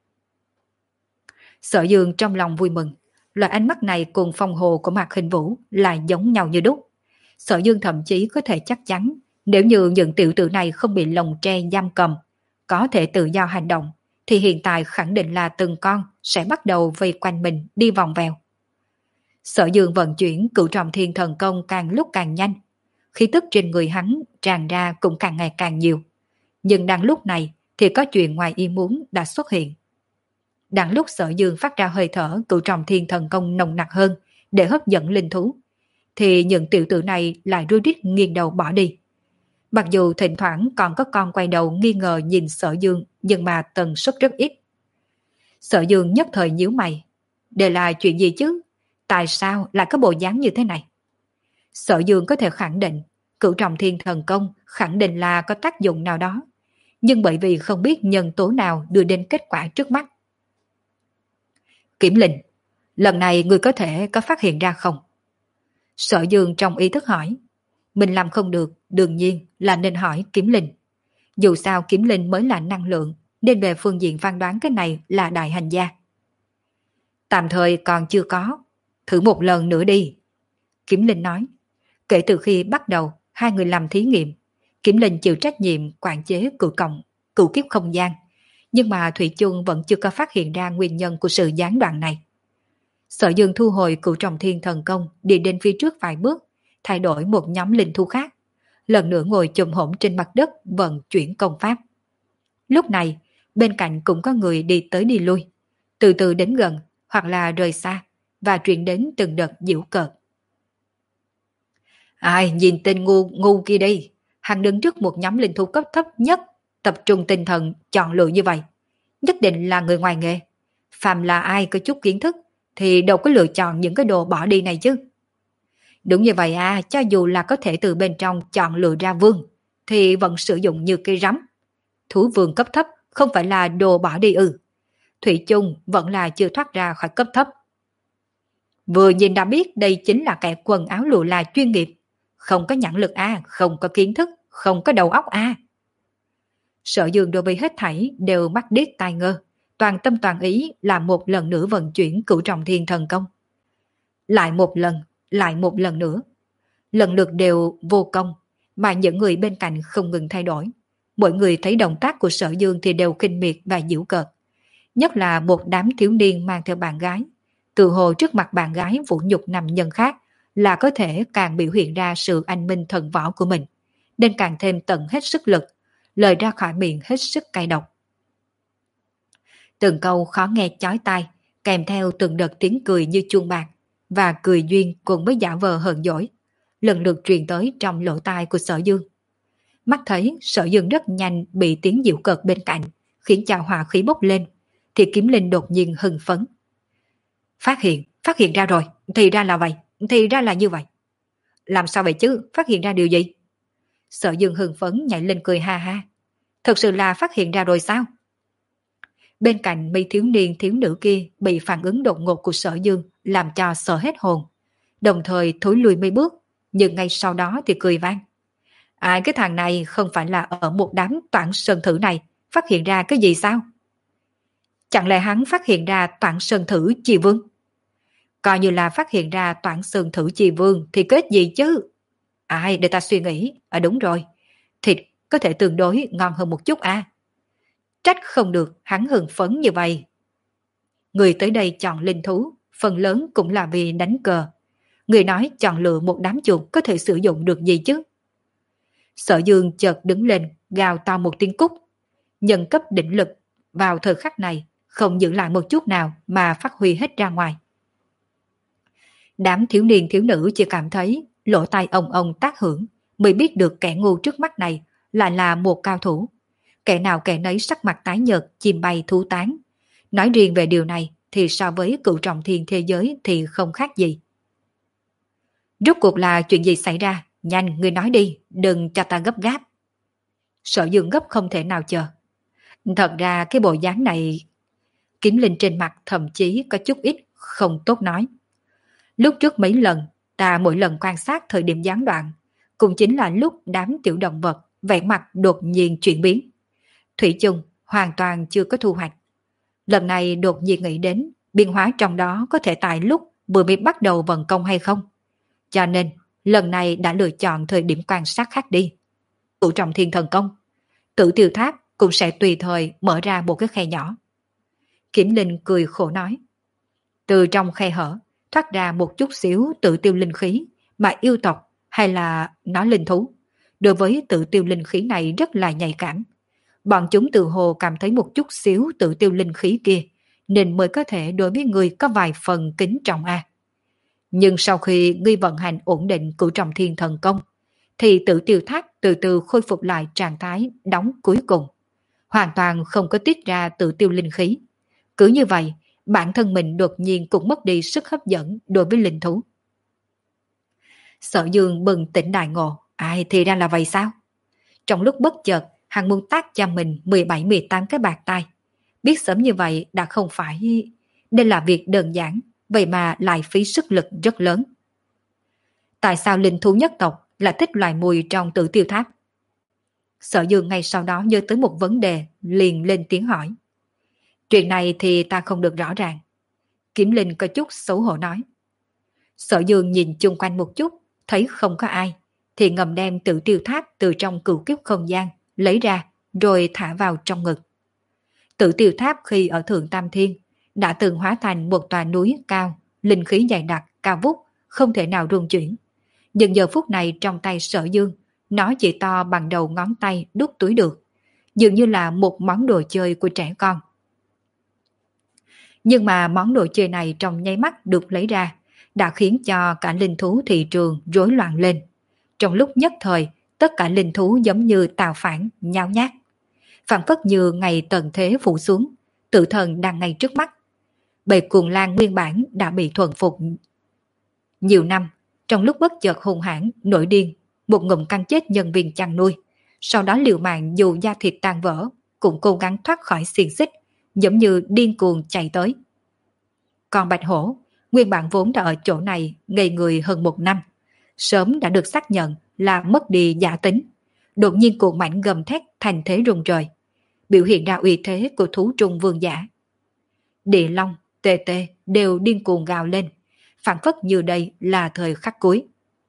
[SPEAKER 1] Sở Dương trong lòng vui mừng. Loại ánh mắt này cùng phong hồ của Mạc Hình Vũ là giống nhau như đúc. Sở Dương thậm chí có thể chắc chắn, nếu như những tiểu tử này không bị lồng tre giam cầm, có thể tự do hành động, thì hiện tại khẳng định là từng con sẽ bắt đầu vây quanh mình đi vòng vèo. Sở Dương vận chuyển Cửu Trọng Thiên thần công càng lúc càng nhanh, khí tức trên người hắn tràn ra cũng càng ngày càng nhiều. Nhưng đang lúc này thì có chuyện ngoài ý muốn đã xuất hiện. Đang lúc Sở Dương phát ra hơi thở Cửu Trọng Thiên thần công nồng nặc hơn để hấp dẫn linh thú, thì những tiểu tử này lại rối rít nghiêng đầu bỏ đi. Mặc dù thỉnh thoảng còn có con quay đầu nghi ngờ nhìn Sở Dương, nhưng mà tần suất rất ít. Sở Dương nhất thời nhíu mày. Đây là chuyện gì chứ? Tại sao lại có bộ dáng như thế này? Sở Dương có thể khẳng định Cửu Trọng Thiên thần công khẳng định là có tác dụng nào đó, nhưng bởi vì không biết nhân tố nào đưa đến kết quả trước mắt. Kiểm Linh, lần này người có thể có phát hiện ra không? Sở Dương trong ý thức hỏi. Mình làm không được, đương nhiên là nên hỏi Kiếm Linh. Dù sao Kiếm Linh mới là năng lượng, nên về phương diện phán đoán cái này là đại hành gia. Tạm thời còn chưa có, thử một lần nữa đi. Kiếm Linh nói. Kể từ khi bắt đầu hai người làm thí nghiệm, Kiếm Linh chịu trách nhiệm quản chế cửu cộng, cửu kiếp không gian, nhưng mà Thủy chung vẫn chưa có phát hiện ra nguyên nhân của sự gián đoạn này. Sở Dương thu hồi cửu trọng thiên thần công, đi đến phía trước vài bước, thay đổi một nhóm linh thú khác, lần nữa ngồi chùm hổm trên mặt đất vận chuyển công pháp. Lúc này, bên cạnh cũng có người đi tới đi lui, từ từ đến gần hoặc là rời xa, và truyền đến từng đợt giễu cợt. Ai nhìn tên ngu ngu kia đi, hắn đứng trước một nhóm linh thú cấp thấp nhất, tập trung tinh thần chọn lựa như vậy, nhất định là người ngoài nghề. Phàm là ai có chút kiến thức thì đâu có lựa chọn những cái đồ bỏ đi này chứ. Đúng như vậy à, cho dù là có thể từ bên trong chọn lựa ra vương, thì vẫn sử dụng như cây rắm. Thú vương cấp thấp không phải là đồ bỏ đi ư? Thủy chung vẫn là chưa thoát ra khỏi cấp thấp. Vừa nhìn đã biết đây chính là kẻ quần áo lụa là chuyên nghiệp, không có nhãn lực a, không có kiến thức, không có đầu óc a. Sở Dương đối với hết thảy đều mắt điếc tai ngơ, toàn tâm toàn ý làm một lần nữa vận chuyển cửu trọng thiên thần công. Lại một lần, lại một lần nữa. Lần lượt đều vô công, mà những người bên cạnh không ngừng thay đổi. Mỗi người thấy động tác của Sở Dương thì đều khinh miệt và giễu cợt. Nhất là một đám thiếu niên mang theo bạn gái. Từ hồ trước mặt bạn gái vũ nhục nam nhân khác là có thể càng biểu hiện ra sự anh minh thần võ của mình, nên càng thêm tận hết sức lực, lời ra khỏi miệng hết sức cay độc. Từng câu khó nghe chói tai, kèm theo từng đợt tiếng cười như chuông bạc, và cười duyên cùng với giả vờ hờn dỗi, lần lượt truyền tới trong lỗ tai của Sở Dương. Mắt thấy Sở Dương rất nhanh bị tiếng giễu cợt bên cạnh, khiến cho hỏa khí bốc lên, thì Kiếm Linh đột nhiên hưng phấn. Phát hiện, phát hiện ra rồi, thì ra là vậy, thì ra là như vậy. Làm sao vậy chứ, phát hiện ra điều gì? Sở Dương hưng phấn nhảy lên cười ha ha. Thật sự là phát hiện ra rồi sao? Bên cạnh mấy thiếu niên thiếu nữ kia bị phản ứng đột ngột của Sở Dương làm cho sợ hết hồn, đồng thời thối lùi mấy bước, nhưng ngay sau đó thì cười vang. À, cái thằng này không phải là ở một đám toản sơn thử này phát hiện ra cái gì sao? Chẳng lẽ hắn phát hiện ra toản sơn thử chi vương? Coi như là phát hiện ra toản sơn thử chi vương thì kết gì chứ? Ai, để ta suy nghĩ. À đúng rồi, thịt có thể tương đối ngon hơn một chút à. Trách không được hắn hưng phấn như vậy. Người tới đây chọn linh thú, phần lớn cũng là vì đánh cờ. Người nói chọn lựa một đám chuột có thể sử dụng được gì chứ? Sở Dương chợt đứng lên, gào to một tiếng cúc. Nhân cấp đỉnh lực vào thời khắc này, không giữ lại một chút nào mà phát huy hết ra ngoài. Đám thiếu niên thiếu nữ chỉ cảm thấy lỗ tai ông ông tác hưởng, mới biết được kẻ ngu trước mắt này lại là một cao thủ. Kẻ nào kẻ nấy sắc mặt tái nhợt, chim bay thú tán. Nói riêng về điều này thì so với cửu trọng thiên thế giới thì không khác gì. Rốt cuộc là chuyện gì xảy ra? Nhanh, ngươi nói đi, đừng cho ta gấp gáp. Sở Dương gấp không thể nào chờ. Thật ra cái bộ dáng này, Kiếm Linh trên mặt thậm chí có chút ít không tốt nói. Lúc trước mấy lần, ta mỗi lần quan sát thời điểm gián đoạn, cũng chính là lúc đám tiểu động vật vẻ mặt đột nhiên chuyển biến. Thủy chung hoàn toàn chưa có thu hoạch. Lần này đột nhiên nghĩ đến biến hóa trong đó có thể tại lúc vừa mới bắt đầu vận công hay không. Cho nên lần này đã lựa chọn thời điểm quan sát khác đi. Cửu trọng thiên thần công, Tử Tiêu Tháp cũng sẽ tùy thời mở ra một cái khe nhỏ. Kiếm Linh cười khổ nói. Từ trong khe hở thoát ra một chút xíu tự tiêu linh khí, mà yêu tộc hay là nó linh thú, đối với tự tiêu linh khí này rất là nhạy cảm. Bọn chúng tự hồ cảm thấy một chút xíu tự tiêu linh khí kia, nên mới có thể đối với người có vài phần kính trọng a. Nhưng sau khi ngươi vận hành ổn định cửu trọng thiên thần công, thì tự tiêu tháp từ từ khôi phục lại trạng thái đóng cuối cùng, hoàn toàn không có tiết ra tự tiêu linh khí. Cứ như vậy, bản thân mình đột nhiên cũng mất đi sức hấp dẫn đối với linh thú. Sở Dương bừng tỉnh đại ngộ, ai thì ra là vậy sao? Trong lúc bất chợt, hắn muốn tác cho mình mười bảy mười tám cái bạc tai. Biết sớm như vậy đã không phải... Đây là việc đơn giản, vậy mà lại phí sức lực rất lớn. Tại sao linh thú nhất tộc lại thích loại mùi trong Tử Tiêu Tháp? Sở Dương ngay sau đó nhớ tới một vấn đề, liền lên tiếng hỏi. Chuyện này thì ta không được rõ ràng. Kiếm Linh có chút xấu hổ nói. Sở Dương nhìn chung quanh một chút, thấy không có ai, thì ngầm đem Tử Tiêu Tháp từ trong cửu kiếp không gian lấy ra, rồi thả vào trong ngực. Tử Tiêu Tháp khi ở Thượng Tam Thiên đã từng hóa thành một tòa núi cao, linh khí dày đặc, cao vút, không thể nào rung chuyển. Nhưng giờ phút này trong tay Sở Dương, nó chỉ to bằng đầu ngón tay đút túi được, dường như là một món đồ chơi của trẻ con. Nhưng mà món đồ chơi này trong nháy mắt được lấy ra, đã khiến cho cả linh thú thị trường rối loạn lên. Trong lúc nhất thời, tất cả linh thú giống như tào phản, nhao nhác. Phản phất như ngày tận thế phủ xuống, tự thần đang ngay trước mắt. Bầy cuồng lang nguyên bản đã bị thuần phục nhiều năm, trong lúc bất chợt hung hãn, nổi điên, một ngụm cắn chết nhân viên chăn nuôi. Sau đó liều mạng dù da thịt tan vỡ, cũng cố gắng thoát khỏi xiềng xích, giống như điên cuồng chạy tới. Còn Bạch Hổ, nguyên bản vốn đã ở chỗ này ngây người hơn một năm, sớm đã được xác nhận là mất đi giả tính. Đột nhiên cuồng mãnh gầm thét thành thế rung trời, biểu hiện ra uy thế của thú trung vương giả. Địa Long, Tê Tê đều điên cuồng gào lên, phản phất như đây là thời khắc cuối.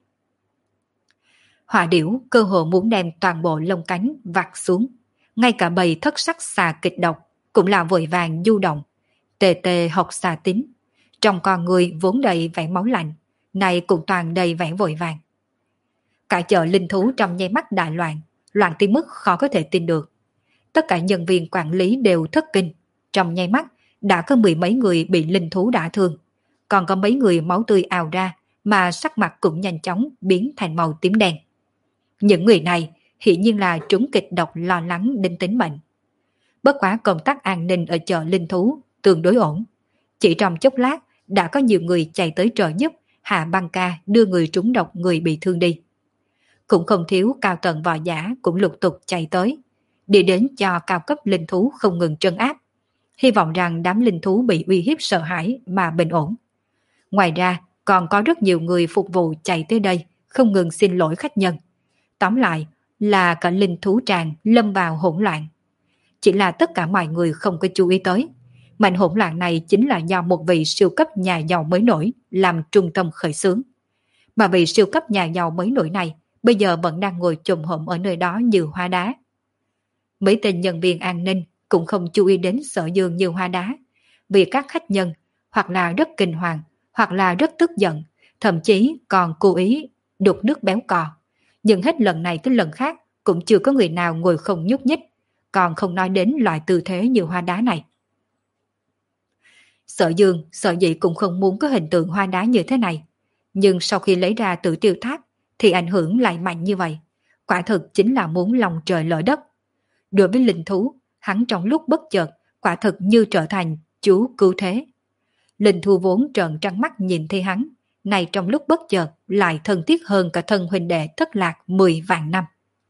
[SPEAKER 1] Hỏa điểu cơ hồ muốn đem toàn bộ lông cánh vặt xuống, ngay cả bầy thất sắc xà kịch độc cũng là vội vàng du động. Tê Tê học xà tính, trong con người vốn đầy vẻ máu lạnh, này cũng toàn đầy vẻ vội vàng. Cả chợ linh thú trong nháy mắt đại loạn, loạn tới mức khó có thể tin được. Tất cả nhân viên quản lý đều thất kinh, trong nháy mắt đã có mười mấy người bị linh thú đả thương, còn có mấy người máu tươi ào ra mà sắc mặt cũng nhanh chóng biến thành màu tím đen. Những người này hiển nhiên là trúng kịch độc lo lắng đến tính mệnh. Bất quá công tác an ninh ở chợ linh thú tương đối ổn. Chỉ trong chốc lát đã có nhiều người chạy tới trợ giúp hạ băng ca đưa người trúng độc người bị thương đi. Cũng không thiếu cao tầng võ giả cũng lục tục chạy tới, đi đến cho cao cấp linh thú không ngừng trấn áp, hy vọng rằng đám linh thú bị uy hiếp sợ hãi mà bình ổn. Ngoài ra còn có rất nhiều người phục vụ chạy tới đây không ngừng xin lỗi khách nhân. Tóm lại là cả linh thú tràng lâm vào hỗn loạn. Chỉ là tất cả mọi người không có chú ý tới, mảnh hỗn loạn này chính là do một vị siêu cấp nhà giàu mới nổi làm trung tâm khởi xướng. Mà vị siêu cấp nhà giàu mới nổi này bây giờ vẫn đang ngồi chùm hổm ở nơi đó như hoa đá. Mấy tên nhân viên an ninh cũng không chú ý đến Sở Dương như hoa đá, vì các khách nhân hoặc là rất kinh hoàng, hoặc là rất tức giận, thậm chí còn cố ý đục nước béo cò. Nhưng hết lần này tới lần khác cũng chưa có người nào ngồi không nhúc nhích, còn không nói đến loại tư thế như hoa đá này. Sở Dương sợ dĩ cũng không muốn có hình tượng hoa đá như thế này, nhưng sau khi lấy ra Tử Tiêu Tháp thì ảnh hưởng lại mạnh như vậy, quả thực chính là muốn lòng trời lở đất. Đối với linh thú, hắn trong lúc bất chợt quả thực như trở thành chú cứu thế. Linh thú vốn trợn trắng mắt nhìn thấy hắn, này trong lúc bất chợt lại thân thiết hơn cả thân huynh đệ thất lạc mười vạn năm.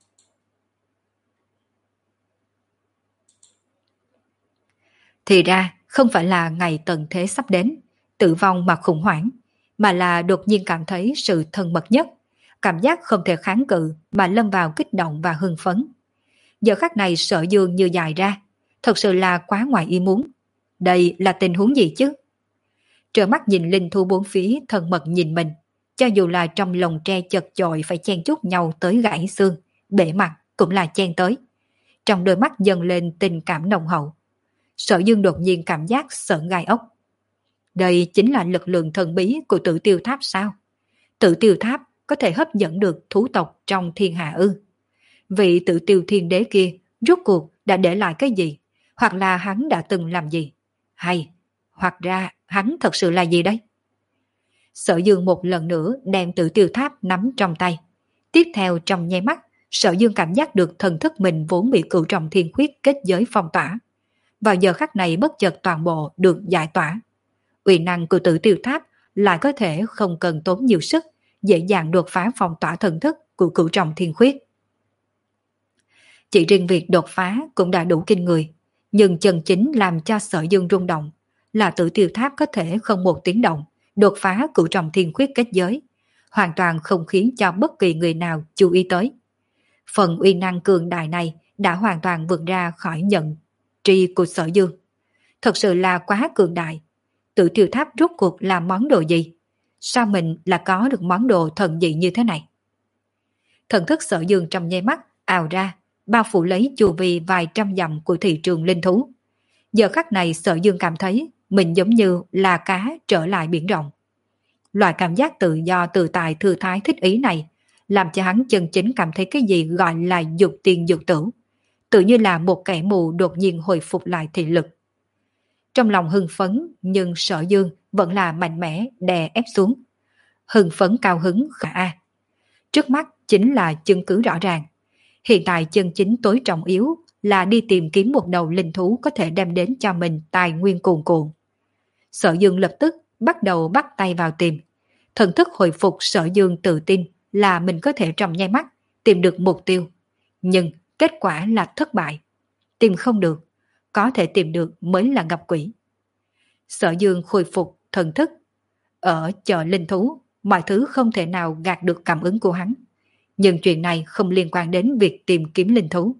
[SPEAKER 1] Thì ra không phải là ngày tận thế sắp đến, tử vong mà khủng hoảng, mà là đột nhiên cảm thấy sự thân mật nhất, cảm giác không thể kháng cự mà lâm vào kích động và hưng phấn. Giờ khắc này Sở Dương như dài ra, thật sự là quá ngoài ý muốn. Đây là tình huống gì chứ? Trợn mắt nhìn linh thú bốn phía thân mật nhìn mình, cho dù là trong lồng tre chật chội phải chen chúc nhau tới gãy xương, bể mặt cũng là chen tới. Trong đôi mắt dâng lên tình cảm nồng hậu. Sở Dương đột nhiên cảm giác sợ gai ốc. Đây chính là lực lượng thần bí của Tử Tiêu Tháp sao? Tử Tiêu Tháp có thể hấp dẫn được thú tộc trong thiên hạ ư? Vị Tử Tiêu Thiên Đế kia rốt cuộc đã để lại cái gì? Hoặc là hắn đã từng làm gì? Hay hoặc ra hắn thật sự là gì đấy? Sở Dương một lần nữa đem Tử Tiêu Tháp nắm trong tay. Tiếp theo trong nháy mắt, Sở Dương cảm giác được thần thức mình vốn bị cửu trọng thiên khuyết kết giới phong tỏa. Vào giờ khắc này bất chợt toàn bộ được giải tỏa. Uy năng của Tử Tiêu Tháp lại có thể không cần tốn nhiều sức, dễ dàng đột phá phong tỏa thần thức của cửu trọng thiên khuyết. Chỉ riêng việc đột phá cũng đã đủ kinh người, nhưng chân chính làm cho Sở Dương rung động là Tử Tiêu Tháp có thể không một tiếng động đột phá cửu trọng thiên khuyết kết giới, hoàn toàn không khiến cho bất kỳ người nào chú ý tới. Phần uy năng cường đại này đã hoàn toàn vượt ra khỏi nhận tri của Sở Dương. Thật sự là quá cường đại. Tử Tiêu Tháp rốt cuộc là món đồ gì? Sao mình là có được món đồ thần dị như thế này? Thần thức Sở Dương trong nháy mắt ào ra, bao phủ lấy chu vi vài trăm dặm của thị trường linh thú. Giờ khắc này Sở Dương cảm thấy mình giống như là cá trở lại biển rộng. Loại cảm giác tự do tự tại thư thái thích ý này làm cho hắn chân chính cảm thấy cái gì gọi là dục tiền dục tử, tự như là một kẻ mù đột nhiên hồi phục lại thị lực. Trong lòng hưng phấn nhưng Sở Dương vẫn là mạnh mẽ đè ép xuống. Hưng phấn cao hứng khả a. Trước mắt chính là chứng cứ rõ ràng. Hiện tại chân chính tối trọng yếu là đi tìm kiếm một đầu linh thú có thể đem đến cho mình tài nguyên cuồn cuộn. Sở Dương lập tức bắt đầu bắt tay vào tìm. Thần thức hồi phục, Sở Dương tự tin là mình có thể trong nháy mắt tìm được mục tiêu. Nhưng kết quả là thất bại. Tìm không được, có thể tìm được mới là gặp quỷ. Sở Dương khôi phục thần thức. Ở chợ linh thú, mọi thứ không thể nào gạt được cảm ứng của hắn. Nhưng chuyện này không liên quan đến việc tìm kiếm linh thú.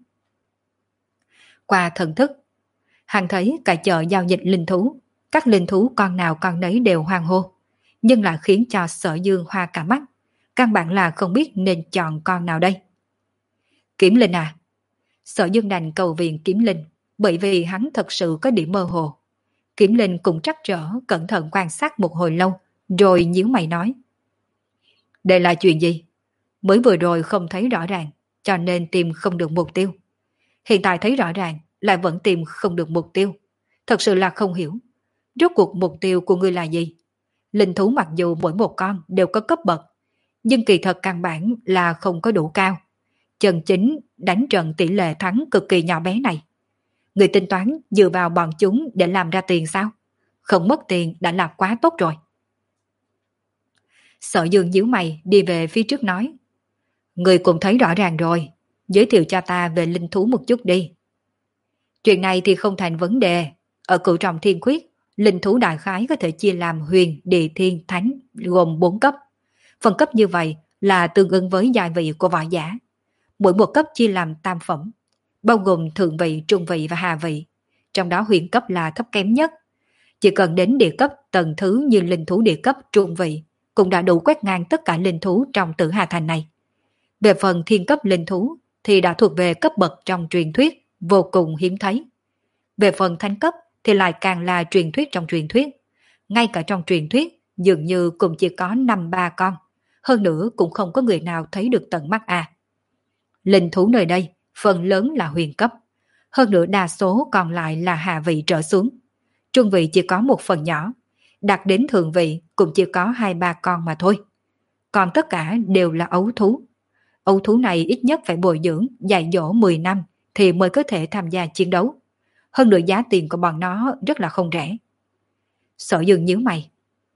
[SPEAKER 1] Qua thần thức, hắn thấy cả chợ giao dịch linh thú, các linh thú con nào con nấy đều hoang hô, nhưng lại khiến cho Sở Dương hoa cả mắt. Căn bản là không biết nên chọn con nào đây. Kiếm linh à? Sở Dương đành cầu viện kiếm linh, bởi vì hắn thật sự có điểm mơ hồ. Kiếm linh cũng trắc trở, cẩn thận quan sát một hồi lâu, rồi nhíu mày nói. Đây là chuyện gì? Mới vừa rồi không thấy rõ ràng, cho nên tìm không được mục tiêu. Hiện tại thấy rõ ràng, lại vẫn tìm không được mục tiêu. Thật sự là không hiểu. Rốt cuộc mục tiêu của ngươi là gì? Linh thú mặc dù mỗi một con đều có cấp bậc, nhưng kỳ thật căn bản là không có đủ cao. Chân chính đánh trận tỷ lệ thắng cực kỳ nhỏ bé này. Người tính toán dựa vào bọn chúng để làm ra tiền sao? Không mất tiền đã là quá tốt rồi. Sở Dương nhíu mày đi về phía trước nói. Người cũng thấy rõ ràng rồi, giới thiệu cho ta về linh thú một chút đi. Chuyện này thì không thành vấn đề. Ở Cửu Trọng Thiên Khuyết, linh thú đại khái có thể chia làm huyền, địa, thiên, thánh gồm bốn cấp. Phần cấp như vậy là tương ứng với giai vị của võ giả. Mỗi một cấp chia làm tam phẩm, bao gồm thượng vị, trung vị và hạ vị. Trong đó huyền cấp là thấp kém nhất. Chỉ cần đến địa cấp tầng thứ như linh thú địa cấp trung vị cũng đã đủ quét ngang tất cả linh thú trong Tử Hà Thành này. Về phần thiên cấp linh thú thì đã thuộc về cấp bậc trong truyền thuyết, vô cùng hiếm thấy. Về phần thánh cấp thì lại càng là truyền thuyết trong truyền thuyết. Ngay cả trong truyền thuyết dường như cũng chỉ có năm ba con. Hơn nữa cũng không có người nào thấy được tận mắt à. Linh thú nơi đây phần lớn là huyền cấp. Hơn nữa đa số còn lại là hạ vị trở xuống. Trung vị chỉ có một phần nhỏ. Đạt đến thượng vị cũng chỉ có hai ba con mà thôi. Còn tất cả đều là ấu thú. Ấu thú này ít nhất phải bồi dưỡng, dạy dỗ mười năm thì mới có thể tham gia chiến đấu. Hơn nữa giá tiền của bọn nó rất là không rẻ. Sở Dương nhíu mày.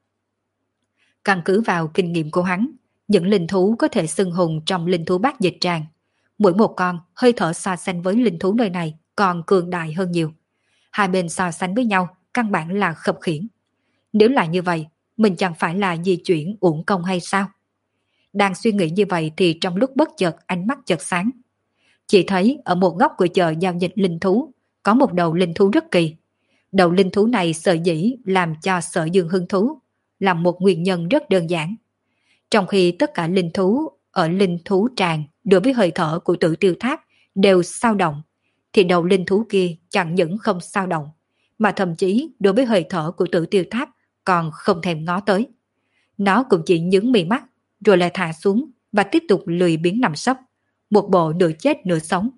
[SPEAKER 1] Căn cứ vào kinh nghiệm của hắn, những linh thú có thể xưng hùng trong linh thú bát dịch tràng. Mỗi một con hơi thở so sánh với linh thú nơi này còn cường đại hơn nhiều. Hai bên so sánh với nhau căn bản là khập khiễng. Nếu là như vậy, mình chẳng phải là di chuyển uổng công hay sao? Đang suy nghĩ như vậy thì trong lúc bất chợt ánh mắt chợt sáng. Chỉ thấy ở một góc của chợ giao dịch linh thú có một đầu linh thú rất kỳ. Đầu linh thú này sở dĩ làm cho Sở Dương hứng thú là một nguyên nhân rất đơn giản. Trong khi tất cả linh thú ở linh thú tràng đối với hơi thở của Tử Tiêu Tháp đều sao động, thì đầu linh thú kia chẳng những không sao động, mà thậm chí đối với hơi thở của Tử Tiêu Tháp còn không thèm ngó tới. Nó cũng chỉ nhướng mì mắt rồi lại thả xuống và tiếp tục lười biếng nằm sấp, một bộ nửa chết nửa sống.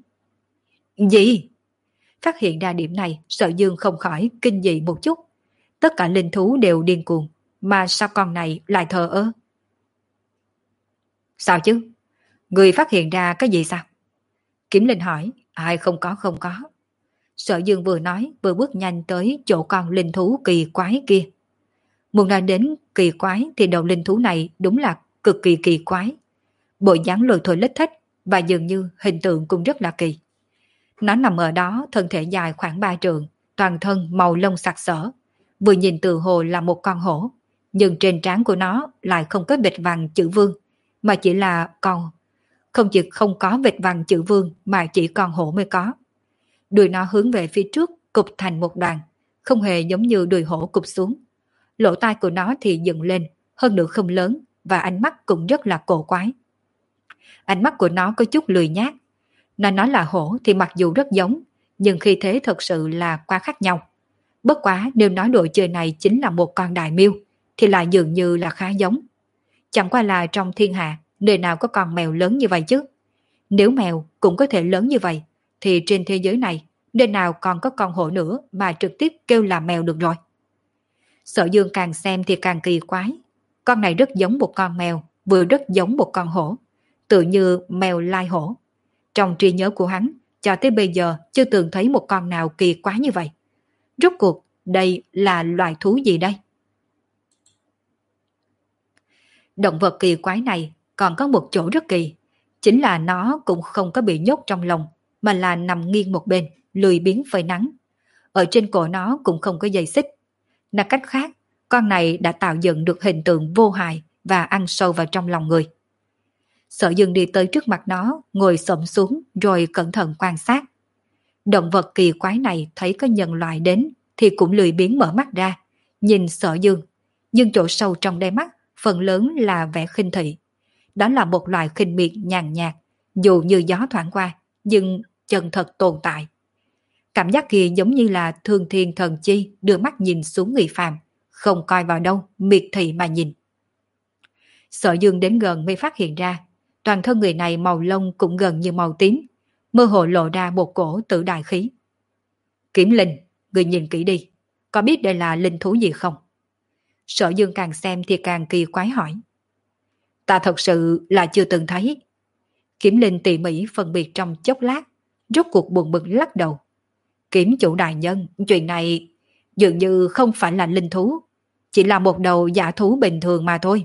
[SPEAKER 1] Gì? Phát hiện ra điểm này, Sở Dương không khỏi kinh dị một chút. Tất cả linh thú đều điên cuồng, mà sao con này lại thờ ơ? Sao chứ? Người phát hiện ra cái gì sao? Kiếm Linh hỏi. Ai không có không có. Sở Dương vừa nói vừa bước nhanh tới chỗ con linh thú kỳ quái kia. Muốn nói đến kỳ quái thì đầu linh thú này đúng là cực kỳ kỳ quái. Bộ dáng lồi thôi lết thích và dường như hình tượng cũng rất là kỳ. Nó nằm ở đó, thân thể dài khoảng ba trượng, toàn thân màu lông sặc sỡ. Vừa nhìn từ hồ là một con hổ, nhưng trên trán của nó lại không có bịch vàng chữ vương, mà chỉ là con không chỉ không có vệt vằn chữ vương mà chỉ còn hổ mới có. Đuôi nó hướng về phía trước cụp thành một đoàn, không hề giống như đuôi hổ cụp xuống. Lỗ tai của nó thì dựng lên, hơn nữa không lớn, và ánh mắt cũng rất là cổ quái. Ánh mắt của nó có chút lười nhác. Nó nói là hổ thì mặc dù rất giống, nhưng khi thế thật sự là quá khác nhau. Bất quá nếu nói đồ chơi này chính là một con đại miêu, thì lại dường như là khá giống. Chẳng qua là trong thiên hạ, nơi nào có con mèo lớn như vậy chứ? Nếu mèo cũng có thể lớn như vậy, thì trên thế giới này, nơi nào còn có con hổ nữa mà trực tiếp kêu là mèo được rồi. Sở Dương càng xem thì càng kỳ quái. Con này rất giống một con mèo, vừa rất giống một con hổ. Tự như mèo lai hổ. Trong trí nhớ của hắn, cho tới bây giờ chưa từng thấy một con nào kỳ quái như vậy. Rốt cuộc, đây là loài thú gì đây? Động vật kỳ quái này còn có một chỗ rất kỳ. Chính là nó cũng không có bị nhốt trong lồng, mà là nằm nghiêng một bên, lười biếng phơi nắng. Ở trên cổ nó cũng không có dây xích. Nói cách khác, con này đã tạo dựng được hình tượng vô hại và ăn sâu vào trong lòng người. Sở Dương đi tới trước mặt nó, ngồi xổm xuống rồi cẩn thận quan sát. Động vật kỳ quái này thấy có nhân loại đến thì cũng lười biếng mở mắt ra, nhìn Sở Dương. Nhưng chỗ sâu trong đáy mắt phần lớn là vẻ khinh thị. Đó là một loại khinh miệt nhàn nhạt, dù như gió thoảng qua, nhưng chân thật tồn tại. Cảm giác kia giống như là thương thiên thần chi đưa mắt nhìn xuống người phàm, không coi vào đâu, miệt thị mà nhìn. Sở Dương đến gần mới phát hiện ra, toàn thân người này màu lông cũng gần như màu tím, mơ hồ lộ ra một cổ tử đại khí. Kiểm Linh, người nhìn kỹ đi, có biết đây là linh thú gì không? Sở Dương càng xem thì càng kỳ quái hỏi. Ta thật sự là chưa từng thấy. Kiểm Linh tỉ mỉ phân biệt trong chốc lát, rốt cuộc buồn bực lắc đầu. Kiểm chủ đại nhân, chuyện này dường như không phải là linh thú, chỉ là một đầu giả thú bình thường mà thôi.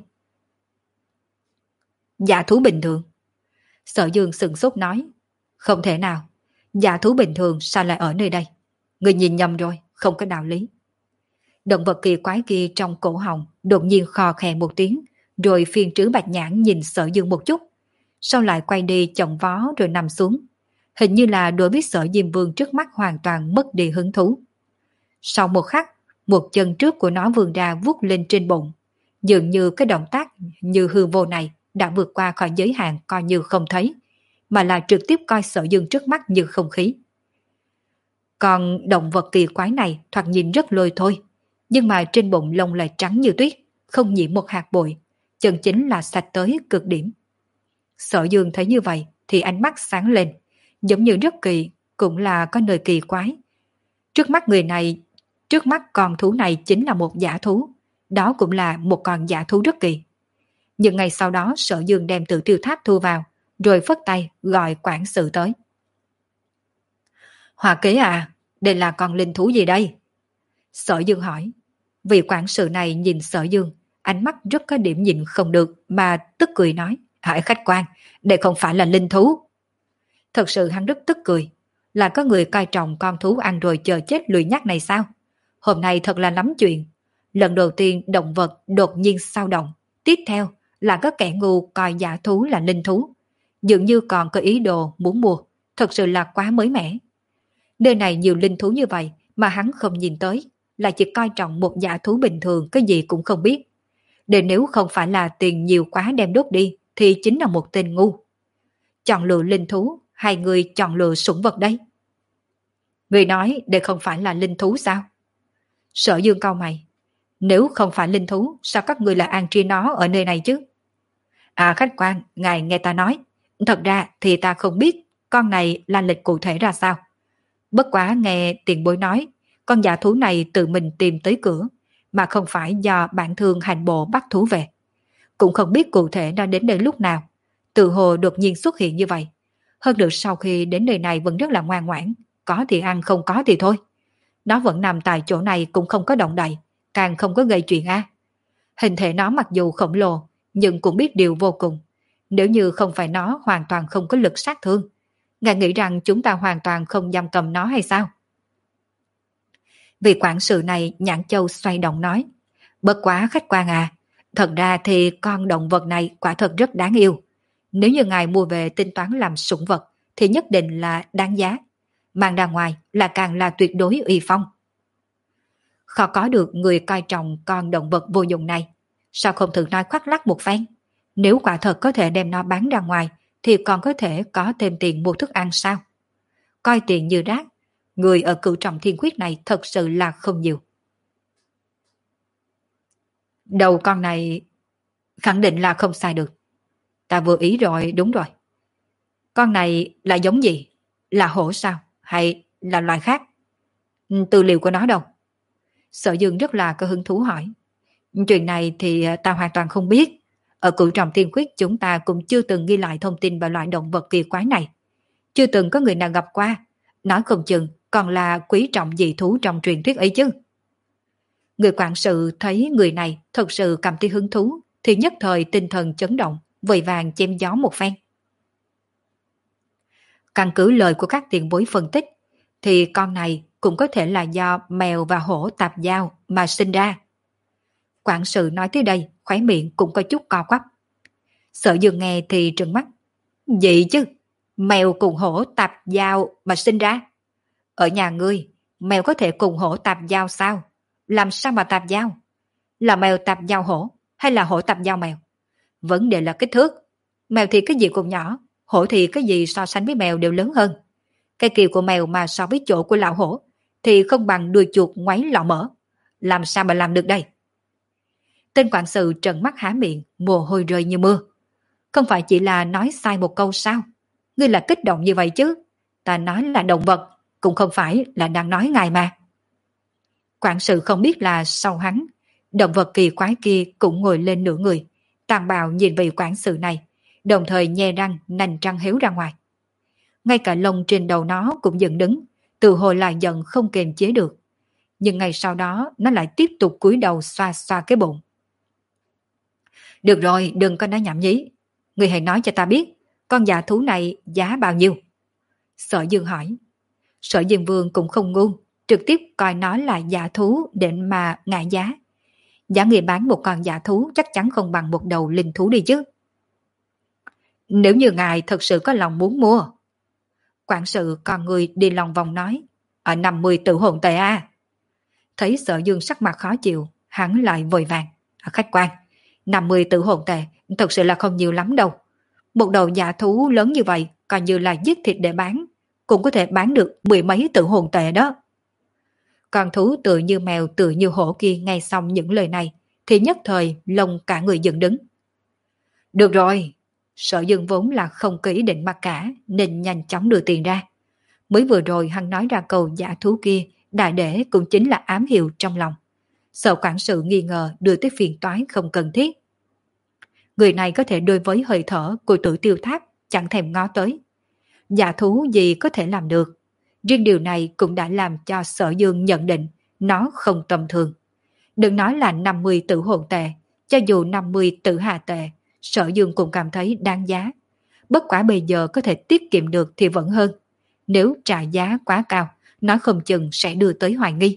[SPEAKER 1] Giả thú bình thường? Sở Dương sừng sốt nói. Không thể nào, giả thú bình thường sao lại ở nơi đây? Người nhìn nhầm rồi, không có đạo lý. Động vật kỳ quái kia trong cổ họng đột nhiên khò khè một tiếng, rồi phiên trứ bạch nhãn nhìn Sở Dương một chút, sau lại quay đi chồng vó rồi nằm xuống. Hình như là đối với Sở Diêm Vương trước mắt hoàn toàn mất đi hứng thú. Sau một khắc, một chân trước của nó vươn ra vuốt lên trên bụng. Dường như cái động tác như hư vô này đã vượt qua khỏi giới hạn coi như không thấy, mà là trực tiếp coi Sở Dương trước mắt như không khí. Còn động vật kỳ quái này thoạt nhìn rất lôi thôi, nhưng mà trên bụng lông lại trắng như tuyết, không nhiễm một hạt bụi, chân chính là sạch tới cực điểm. Sở Dương thấy như vậy thì ánh mắt sáng lên, giống như rất kỳ, cũng là có nơi kỳ quái. Trước mắt người này, trước mắt con thú này chính là một giả thú, đó cũng là một con giả thú rất kỳ. Nhưng ngày sau đó Sở Dương đem Tử Tiêu Tháp thu vào, rồi phất tay gọi quản sự tới. Hòa kế à, đây là con linh thú gì đây? Sở Dương hỏi. Vị quản sự này nhìn Sở Dương, ánh mắt rất có điểm nhìn không được mà tức cười nói. Hỡi khách quan, đây không phải là linh thú. Thật sự hắn rất tức cười. Là có người coi trọng con thú ăn rồi chờ chết lười nhác này sao? Hôm nay thật là lắm chuyện. Lần đầu tiên động vật đột nhiên sao động. Tiếp theo là có kẻ ngu coi giả thú là linh thú. Dường như còn có ý đồ muốn mua. Thật sự là quá mới mẻ. Nơi này nhiều linh thú như vậy mà hắn không nhìn tới, là chỉ coi trọng một giả thú bình thường cái gì cũng không biết. Để nếu không phải là tiền nhiều quá đem đốt đi thì chính là một tên ngu. Chọn lựa linh thú hay người chọn lựa sủng vật đây? Người nói đây không phải là linh thú sao? Sở Dương cau mày. Nếu không phải linh thú sao các người lại an tri nó ở nơi này chứ? À khách quan, ngài nghe ta nói. Thật ra thì ta không biết con này là lịch cụ thể ra sao. Bất quá nghe tiền bối nói, con giả thú này tự mình tìm tới cửa, mà không phải do bản thương hành bộ bắt thú về. Cũng không biết cụ thể nó đến đây lúc nào, tự hồ đột nhiên xuất hiện như vậy. Hơn được sau khi đến nơi này vẫn rất là ngoan ngoãn, có thì ăn không có thì thôi. Nó vẫn nằm tại chỗ này cũng không có động đậy, càng không có gây chuyện a. Hình thể nó mặc dù khổng lồ, nhưng cũng biết điều vô cùng. Nếu như không phải nó hoàn toàn không có lực sát thương, ngài nghĩ rằng chúng ta hoàn toàn không giam cầm nó hay sao? Vị quản sự này nhãn châu xoay động nói. Bất quá khách quan à, thật ra thì con động vật này quả thật rất đáng yêu. Nếu như ngài mua về tính toán làm sủng vật thì nhất định là đáng giá. Mang ra ngoài là càng là tuyệt đối uy phong. Khó có được người coi trọng con động vật vô dụng này. Sao không thử nói khoác lác một phen? Nếu quả thật có thể đem nó bán ra ngoài thì còn có thể có thêm tiền mua thức ăn sao? Coi tiền như rác, người ở Cửu Trọng Thiên Quyết này thật sự là không nhiều. Đầu con này khẳng định là không sai được. Ta vừa ý rồi, đúng rồi. Con này là giống gì? Là hổ sao? Hay là loài khác? Tư liệu của nó đâu? Sở Dương rất là có hứng thú hỏi. Chuyện này thì ta hoàn toàn không biết. Ở Cửu Trọng Thiên Quyết chúng ta cũng chưa từng ghi lại thông tin về loại động vật kỳ quái này. Chưa từng có người nào gặp qua. Nói không chừng còn là quý trọng dị thú trong truyền thuyết ấy chứ. Người quản sự thấy người này thật sự cảm thấy hứng thú thì nhất thời tinh thần chấn động, vội vàng chém gió một phen. Căn cứ lời của các tiền bối phân tích thì con này cũng có thể là do mèo và hổ tạp giao mà sinh ra. Quản sự nói tới đây, khóe miệng cũng có chút co quắp. Sở Dương nghe thì trừng mắt. Gì chứ? Mèo cùng hổ tạp giao mà sinh ra? Ở nhà ngươi, mèo có thể cùng hổ tạp giao sao? Làm sao mà tạp giao? Là mèo tạp giao hổ hay là hổ tạp giao mèo? Vấn đề là kích thước. Mèo thì cái gì cũng nhỏ, hổ thì cái gì so sánh với mèo đều lớn hơn. Cái kiều của mèo mà so với chỗ của lão hổ thì không bằng đuôi chuột ngoáy lọ mỡ. Làm sao mà làm được đây? Tên quản sự trợn mắt há miệng, mồ hôi rơi như mưa. Không phải chỉ là nói sai một câu sao? Ngươi là kích động như vậy chứ? Ta nói là động vật, cũng không phải là đang nói ngài mà. Quản sự không biết là sau hắn, động vật kỳ quái kia cũng ngồi lên nửa người, tàn bạo nhìn vị quản sự này, đồng thời nhe răng nành răng héo ra ngoài. Ngay cả lông trên đầu nó cũng dựng đứng, từ hồi lại giận không kềm chế được. Nhưng ngày sau đó nó lại tiếp tục cúi đầu xoa xoa cái bụng. Được rồi, đừng có nói nhảm nhí. Người hãy nói cho ta biết, con dạ thú này giá bao nhiêu? Sở Dương hỏi. Sở Dương Vương cũng không ngu, trực tiếp coi nó là dạ thú để mà ngại giá. Giá người bán một con dạ thú chắc chắn không bằng một đầu linh thú đi chứ. Nếu như ngài thật sự có lòng muốn mua. Quản sự con người đi lòng vòng nói. Ở năm mươi tử hồn tệ à. Thấy Sở Dương sắc mặt khó chịu, hắn lại vội vàng. À, khách quan, năm mươi tử hồn tệ thật sự là không nhiều lắm đâu. Một đầu dạ thú lớn như vậy, coi như là giết thịt để bán, cũng có thể bán được mười mấy tử hồn tệ đó. Con thú tự như mèo tự như hổ kia nghe xong những lời này, thì nhất thời lông cả người dựng đứng. Được rồi, Sở Dương vốn là không có ý định mặc cả, nên nhanh chóng đưa tiền ra. Mới vừa rồi hắn nói ra câu giả thú kia, đại để cũng chính là ám hiệu trong lòng. Sợ quản sự nghi ngờ đưa tới phiền toái không cần thiết. Người này có thể đối với hơi thở của Tử Tiêu Tháp chẳng thèm ngó tới. Giả thú gì có thể làm được. Riêng điều này cũng đã làm cho Sở Dương nhận định nó không tầm thường. Đừng nói là năm mươi tử hồn tệ, cho dù năm mươi tử hà tệ, Sở Dương cũng cảm thấy đáng giá. Bất quả bây giờ có thể tiết kiệm được thì vẫn hơn. Nếu trả giá quá cao, nó không chừng sẽ đưa tới hoài nghi.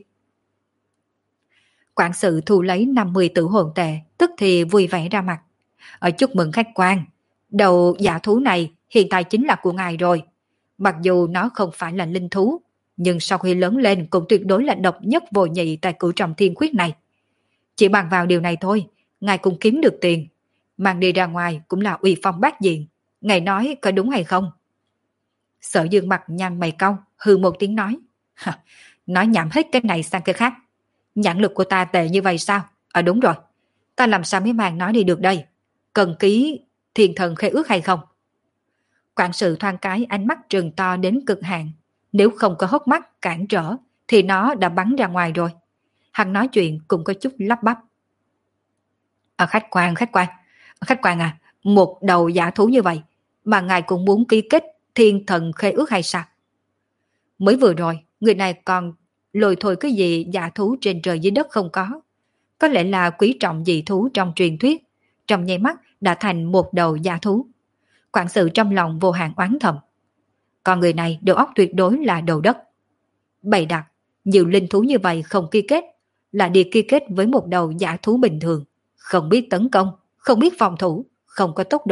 [SPEAKER 1] Quản sự thu lấy năm mươi tử hồn tệ, tức thì vui vẻ ra mặt. Ở chúc mừng khách quan, đầu giả thú này hiện tại chính là của ngài rồi. Mặc dù nó không phải là linh thú, nhưng sau khi lớn lên cũng tuyệt đối là độc nhất vô nhị tại Cửu Trọng Thiên Quyết này. Chỉ bằng vào điều này thôi, ngài cũng kiếm được tiền. Mang đi ra ngoài cũng là uy phong bát diện. Ngài nói có đúng hay không? Sở Dương mặt nhăn mày cau, hừ một tiếng nói. Nói nhảm hết cái này sang cái khác. Nhãn lực của ta tệ như vậy sao? À đúng rồi, ta làm sao mới mang nói đi được đây? Cần ký thiên thần khế ước hay không? Quản sự thoáng cái ánh mắt trừng to đến cực hạn. Nếu không có hốc mắt cản trở thì nó đã bắn ra ngoài rồi. Hắn nói chuyện cũng có chút lắp bắp. À, khách quan, khách quan, khách quan à, một đầu giả thú như vậy mà ngài cũng muốn ký kết thiên thần khế ước hay sao? Mới vừa rồi, người này còn lôi thôi cái gì giả thú trên trời dưới đất không có. Có lẽ là quý trọng dị thú trong truyền thuyết, trong nháy mắt đã thành một đầu giả thú. Quản sự trong lòng vô hạn oán thầm. Còn người này đầu óc tuyệt đối là đầu đất. Bày đặt, nhiều linh thú như vậy không ký kết, là đi ký kết với một đầu giả thú bình thường, không biết tấn công, không biết phòng thủ, không có tốc độ,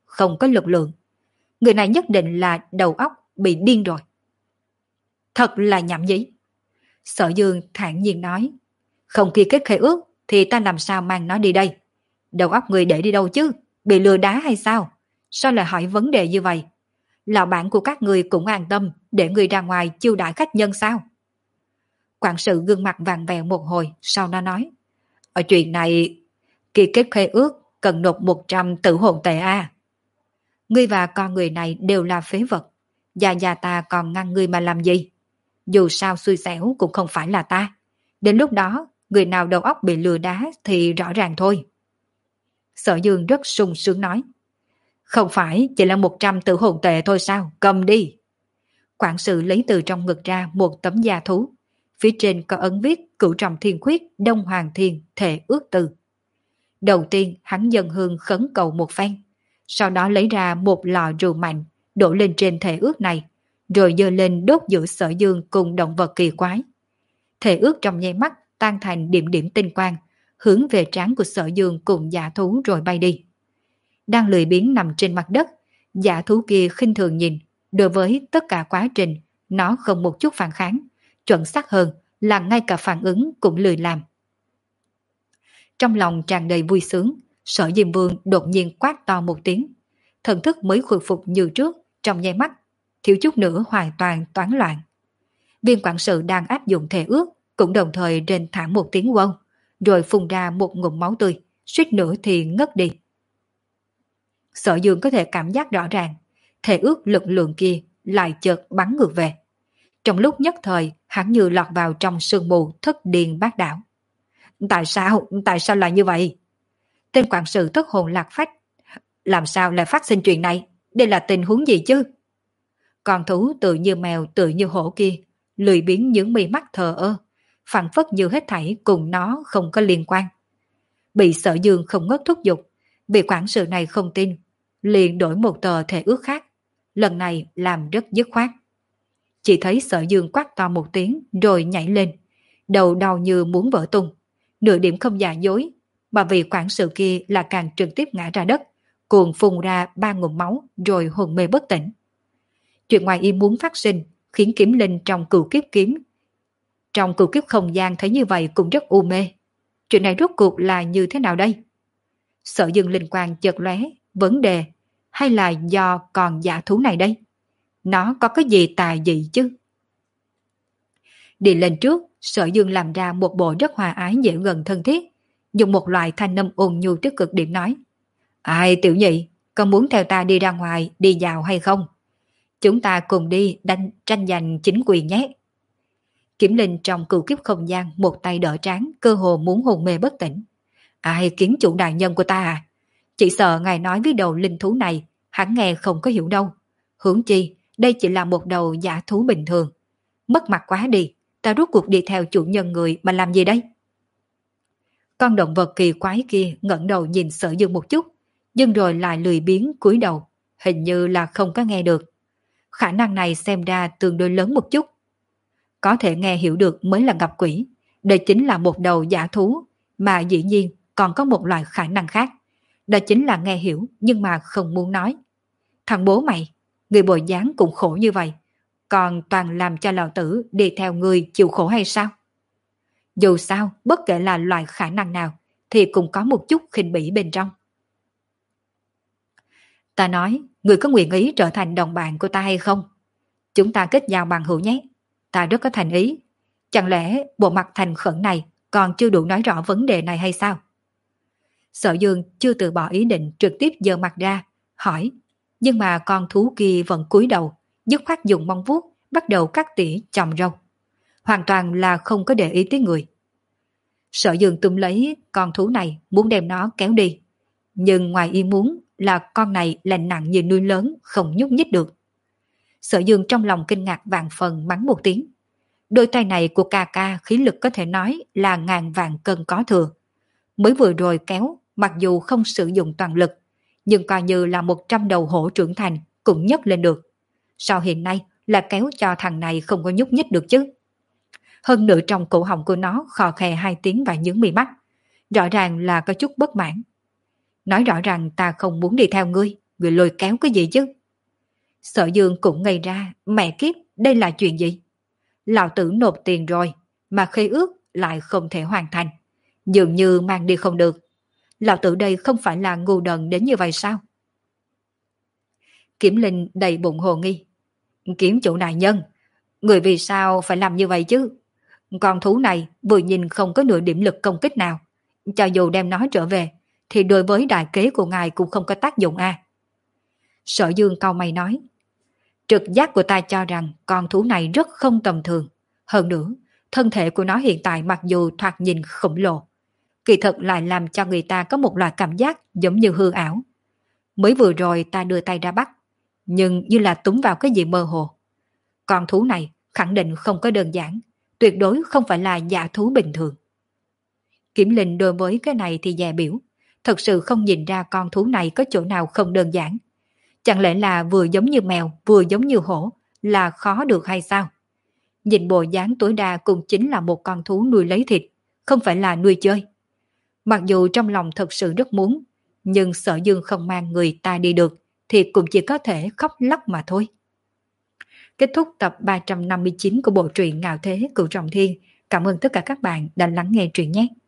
[SPEAKER 1] không có lực lượng. Người này nhất định là đầu óc bị điên rồi. Thật là nhảm nhí. Sở Dương thản nhiên nói, không ký kết khế ước thì ta làm sao mang nó đi đây? Đầu óc người để đi đâu chứ? Bị lừa đá hay sao? Sao lại hỏi vấn đề như vậy? Lão bản của các người cũng an tâm để người ra ngoài chiêu đãi khách nhân sao? Quản sự gương mặt vàng vèo một hồi, sau đó nói, ở chuyện này, ký kết khế ước cần nộp một trăm tử hồn tệ a. Ngươi và con người này đều là phế vật. Già già ta còn ngăn ngươi mà làm gì? Dù sao xui xẻo cũng không phải là ta. Đến lúc đó, người nào đầu óc bị lừa đá thì rõ ràng thôi. Sở Dương rất sung sướng nói, không phải chỉ là một trăm tử hồn tệ thôi sao? Cầm đi. Quản sự lấy từ trong ngực ra một tấm da thú. Phía trên có ấn viết Cửu Trọng Thiên Khuyết Đông Hoàng Thiên Thể Ước Từ. Đầu tiên hắn dâng hương khấn cầu một phen, sau đó lấy ra một lọ rượu mạnh đổ lên trên thể ước này, rồi giơ lên đốt giữa Sở Dương cùng động vật kỳ quái. Thể ước trong nháy mắt tan thành điểm điểm tinh quang, hướng về trán của Sở Dương cùng giả thú rồi bay đi. Đang lười biếng nằm trên mặt đất, giả thú kia khinh thường nhìn, đối với tất cả quá trình, nó không một chút phản kháng, chuẩn xác hơn là ngay cả phản ứng cũng lười làm. Trong lòng tràn đầy vui sướng, Sở Diêm Vương đột nhiên quát to một tiếng. Thần thức mới khôi phục như trước, trong nháy mắt, thiếu chút nữa hoàn toàn toán loạn. Viên quản sự đang áp dụng thể ước, cũng đồng thời rên thảm một tiếng quông, rồi phun ra một ngụm máu tươi, suýt nữa thì ngất đi. Sở Dương có thể cảm giác rõ ràng, thể ước lực lượng kia lại chợt bắn ngược về. Trong lúc nhất thời, hắn như lọt vào trong sương mù thất điên bát đảo. Tại sao? Tại sao lại như vậy? Tên quản sự thất hồn lạc phách. Làm sao lại phát sinh chuyện này? Đây là tình huống gì chứ? Con thú tự như mèo tự như hổ kia, lười biếng những mi mắt thờ ơ, phản phất như hết thảy cùng nó không có liên quan. Bị Sở Dương không ngớt thúc giục, vị quản sự này không tin, liền đổi một tờ thể ước khác, lần này làm rất dứt khoát. Chỉ thấy Sở Dương quát to một tiếng rồi nhảy lên, đầu đau như muốn vỡ tung, nửa điểm không giả dối, mà vì quản sự kia là càng trực tiếp ngã ra đất, cuồng phun ra ba ngụm máu rồi hồn mê bất tỉnh. Chuyện ngoài ý muốn phát sinh khiến Kiếm Linh trong cửu kiếp kiếm trong cửu kiếp không gian thấy như vậy cũng rất u mê. Chuyện này rốt cuộc là như thế nào đây? Sở Dương linh quang chợt lóe, vấn đề hay là do còn giả thú này đây? Nó có cái gì tà dị chứ? Đi lên trước, Sở Dương làm ra một bộ rất hòa ái dễ gần thân thiết, dùng một loại thanh âm ôn nhu tích cực điểm nói. Ai tiểu nhị, con muốn theo ta đi ra ngoài, đi dạo hay không? Chúng ta cùng đi đánh tranh giành chính quyền nhé. Kiếm Linh trong cửu kiếp không gian một tay đỡ trán, cơ hồ muốn hồn mê bất tỉnh. Ai kiến chủ đại nhân của ta à? Chỉ sợ ngài nói với đầu linh thú này, hắn nghe không có hiểu đâu. Huống chi, đây chỉ là một đầu giả thú bình thường. Mất mặt quá đi, ta rốt cuộc đi theo chủ nhân người mà làm gì đây? Con động vật kỳ quái kia ngẩng đầu nhìn Sở Dương một chút, nhưng rồi lại lười biếng cúi đầu, hình như là không có nghe được. Khả năng này xem ra tương đối lớn một chút. Có thể nghe hiểu được mới là gặp quỷ, đây chính là một đầu giả thú, mà dĩ nhiên còn có một loại khả năng khác. Đó chính là nghe hiểu nhưng mà không muốn nói. Thằng bố mày, người bồi dáng cũng khổ như vậy, còn toàn làm cho lão tử đi theo người chịu khổ hay sao? Dù sao, bất kể là loại khả năng nào, thì cũng có một chút khinh bỉ bên trong. Ta nói, người có nguyện ý trở thành đồng bạn của ta hay không? Chúng ta kết giao bằng hữu nhé. Ta rất có thành ý. Chẳng lẽ bộ mặt thành khẩn này còn chưa đủ nói rõ vấn đề này hay sao? Sở Dương chưa từ bỏ ý định trực tiếp giơ mặt ra, hỏi. Nhưng mà con thú kia vẫn cúi đầu, dứt khoát dùng móng vuốt, bắt đầu cắt tỉa chòm râu. Hoàn toàn là không có để ý tới người. Sở Dương túm lấy con thú này muốn đem nó kéo đi. Nhưng ngoài ý muốn là con này là nặng như núi lớn, không nhúc nhích được. Sở Dương trong lòng kinh ngạc vạn phần mắng một tiếng. Đôi tay này của ca ca khí lực có thể nói là ngàn vạn cân có thừa. Mới vừa rồi kéo, mặc dù không sử dụng toàn lực, nhưng coi như là một trăm đầu hổ trưởng thành cũng nhấc lên được. Sao hiện nay là kéo cho thằng này không có nhúc nhích được chứ? Hơn nữa trong cổ họng của nó khò khè hai tiếng và nhướng mi mắt. Rõ ràng là có chút bất mãn. Nói rõ ràng ta không muốn đi theo ngươi, Người lôi kéo cái gì chứ? Sở Dương cũng ngây ra, mẹ kiếp, đây là chuyện gì? Lão tử nộp tiền rồi, mà khế ước lại không thể hoàn thành. Dường như mang đi không được. Lão tử đây không phải là ngu đần đến như vậy sao? Kiểm Linh đầy bụng hồ nghi. Kiếm chủ đại nhân, người vì sao phải làm như vậy chứ? Con thú này vừa nhìn không có nửa điểm lực công kích nào. Cho dù đem nó trở về, thì đối với đại kế của ngài cũng không có tác dụng à. Sở Dương cau mày nói. Trực giác của ta cho rằng con thú này rất không tầm thường. Hơn nữa, thân thể của nó hiện tại mặc dù thoạt nhìn khổng lồ, kỳ thực lại làm cho người ta có một loại cảm giác giống như hư ảo. Mới vừa rồi ta đưa tay ra bắt, nhưng như là túm vào cái gì mơ hồ. Con thú này khẳng định không có đơn giản, tuyệt đối không phải là giả thú bình thường. Kiểm Linh đối với cái này thì dè biểu, thật sự không nhìn ra con thú này có chỗ nào không đơn giản. Chẳng lẽ là vừa giống như mèo, vừa giống như hổ, là khó được hay sao? Nhìn bộ dáng tối đa cũng chính là một con thú nuôi lấy thịt, không phải là nuôi chơi. Mặc dù trong lòng thật sự rất muốn, nhưng Sở Dương không mang người ta đi được, thì cũng chỉ có thể khóc lóc mà thôi. Kết thúc tập ba trăm năm mươi chín của bộ truyện Ngạo Thế Cửu Trọng Thiên. Cảm ơn tất cả các bạn đã lắng nghe truyện nhé.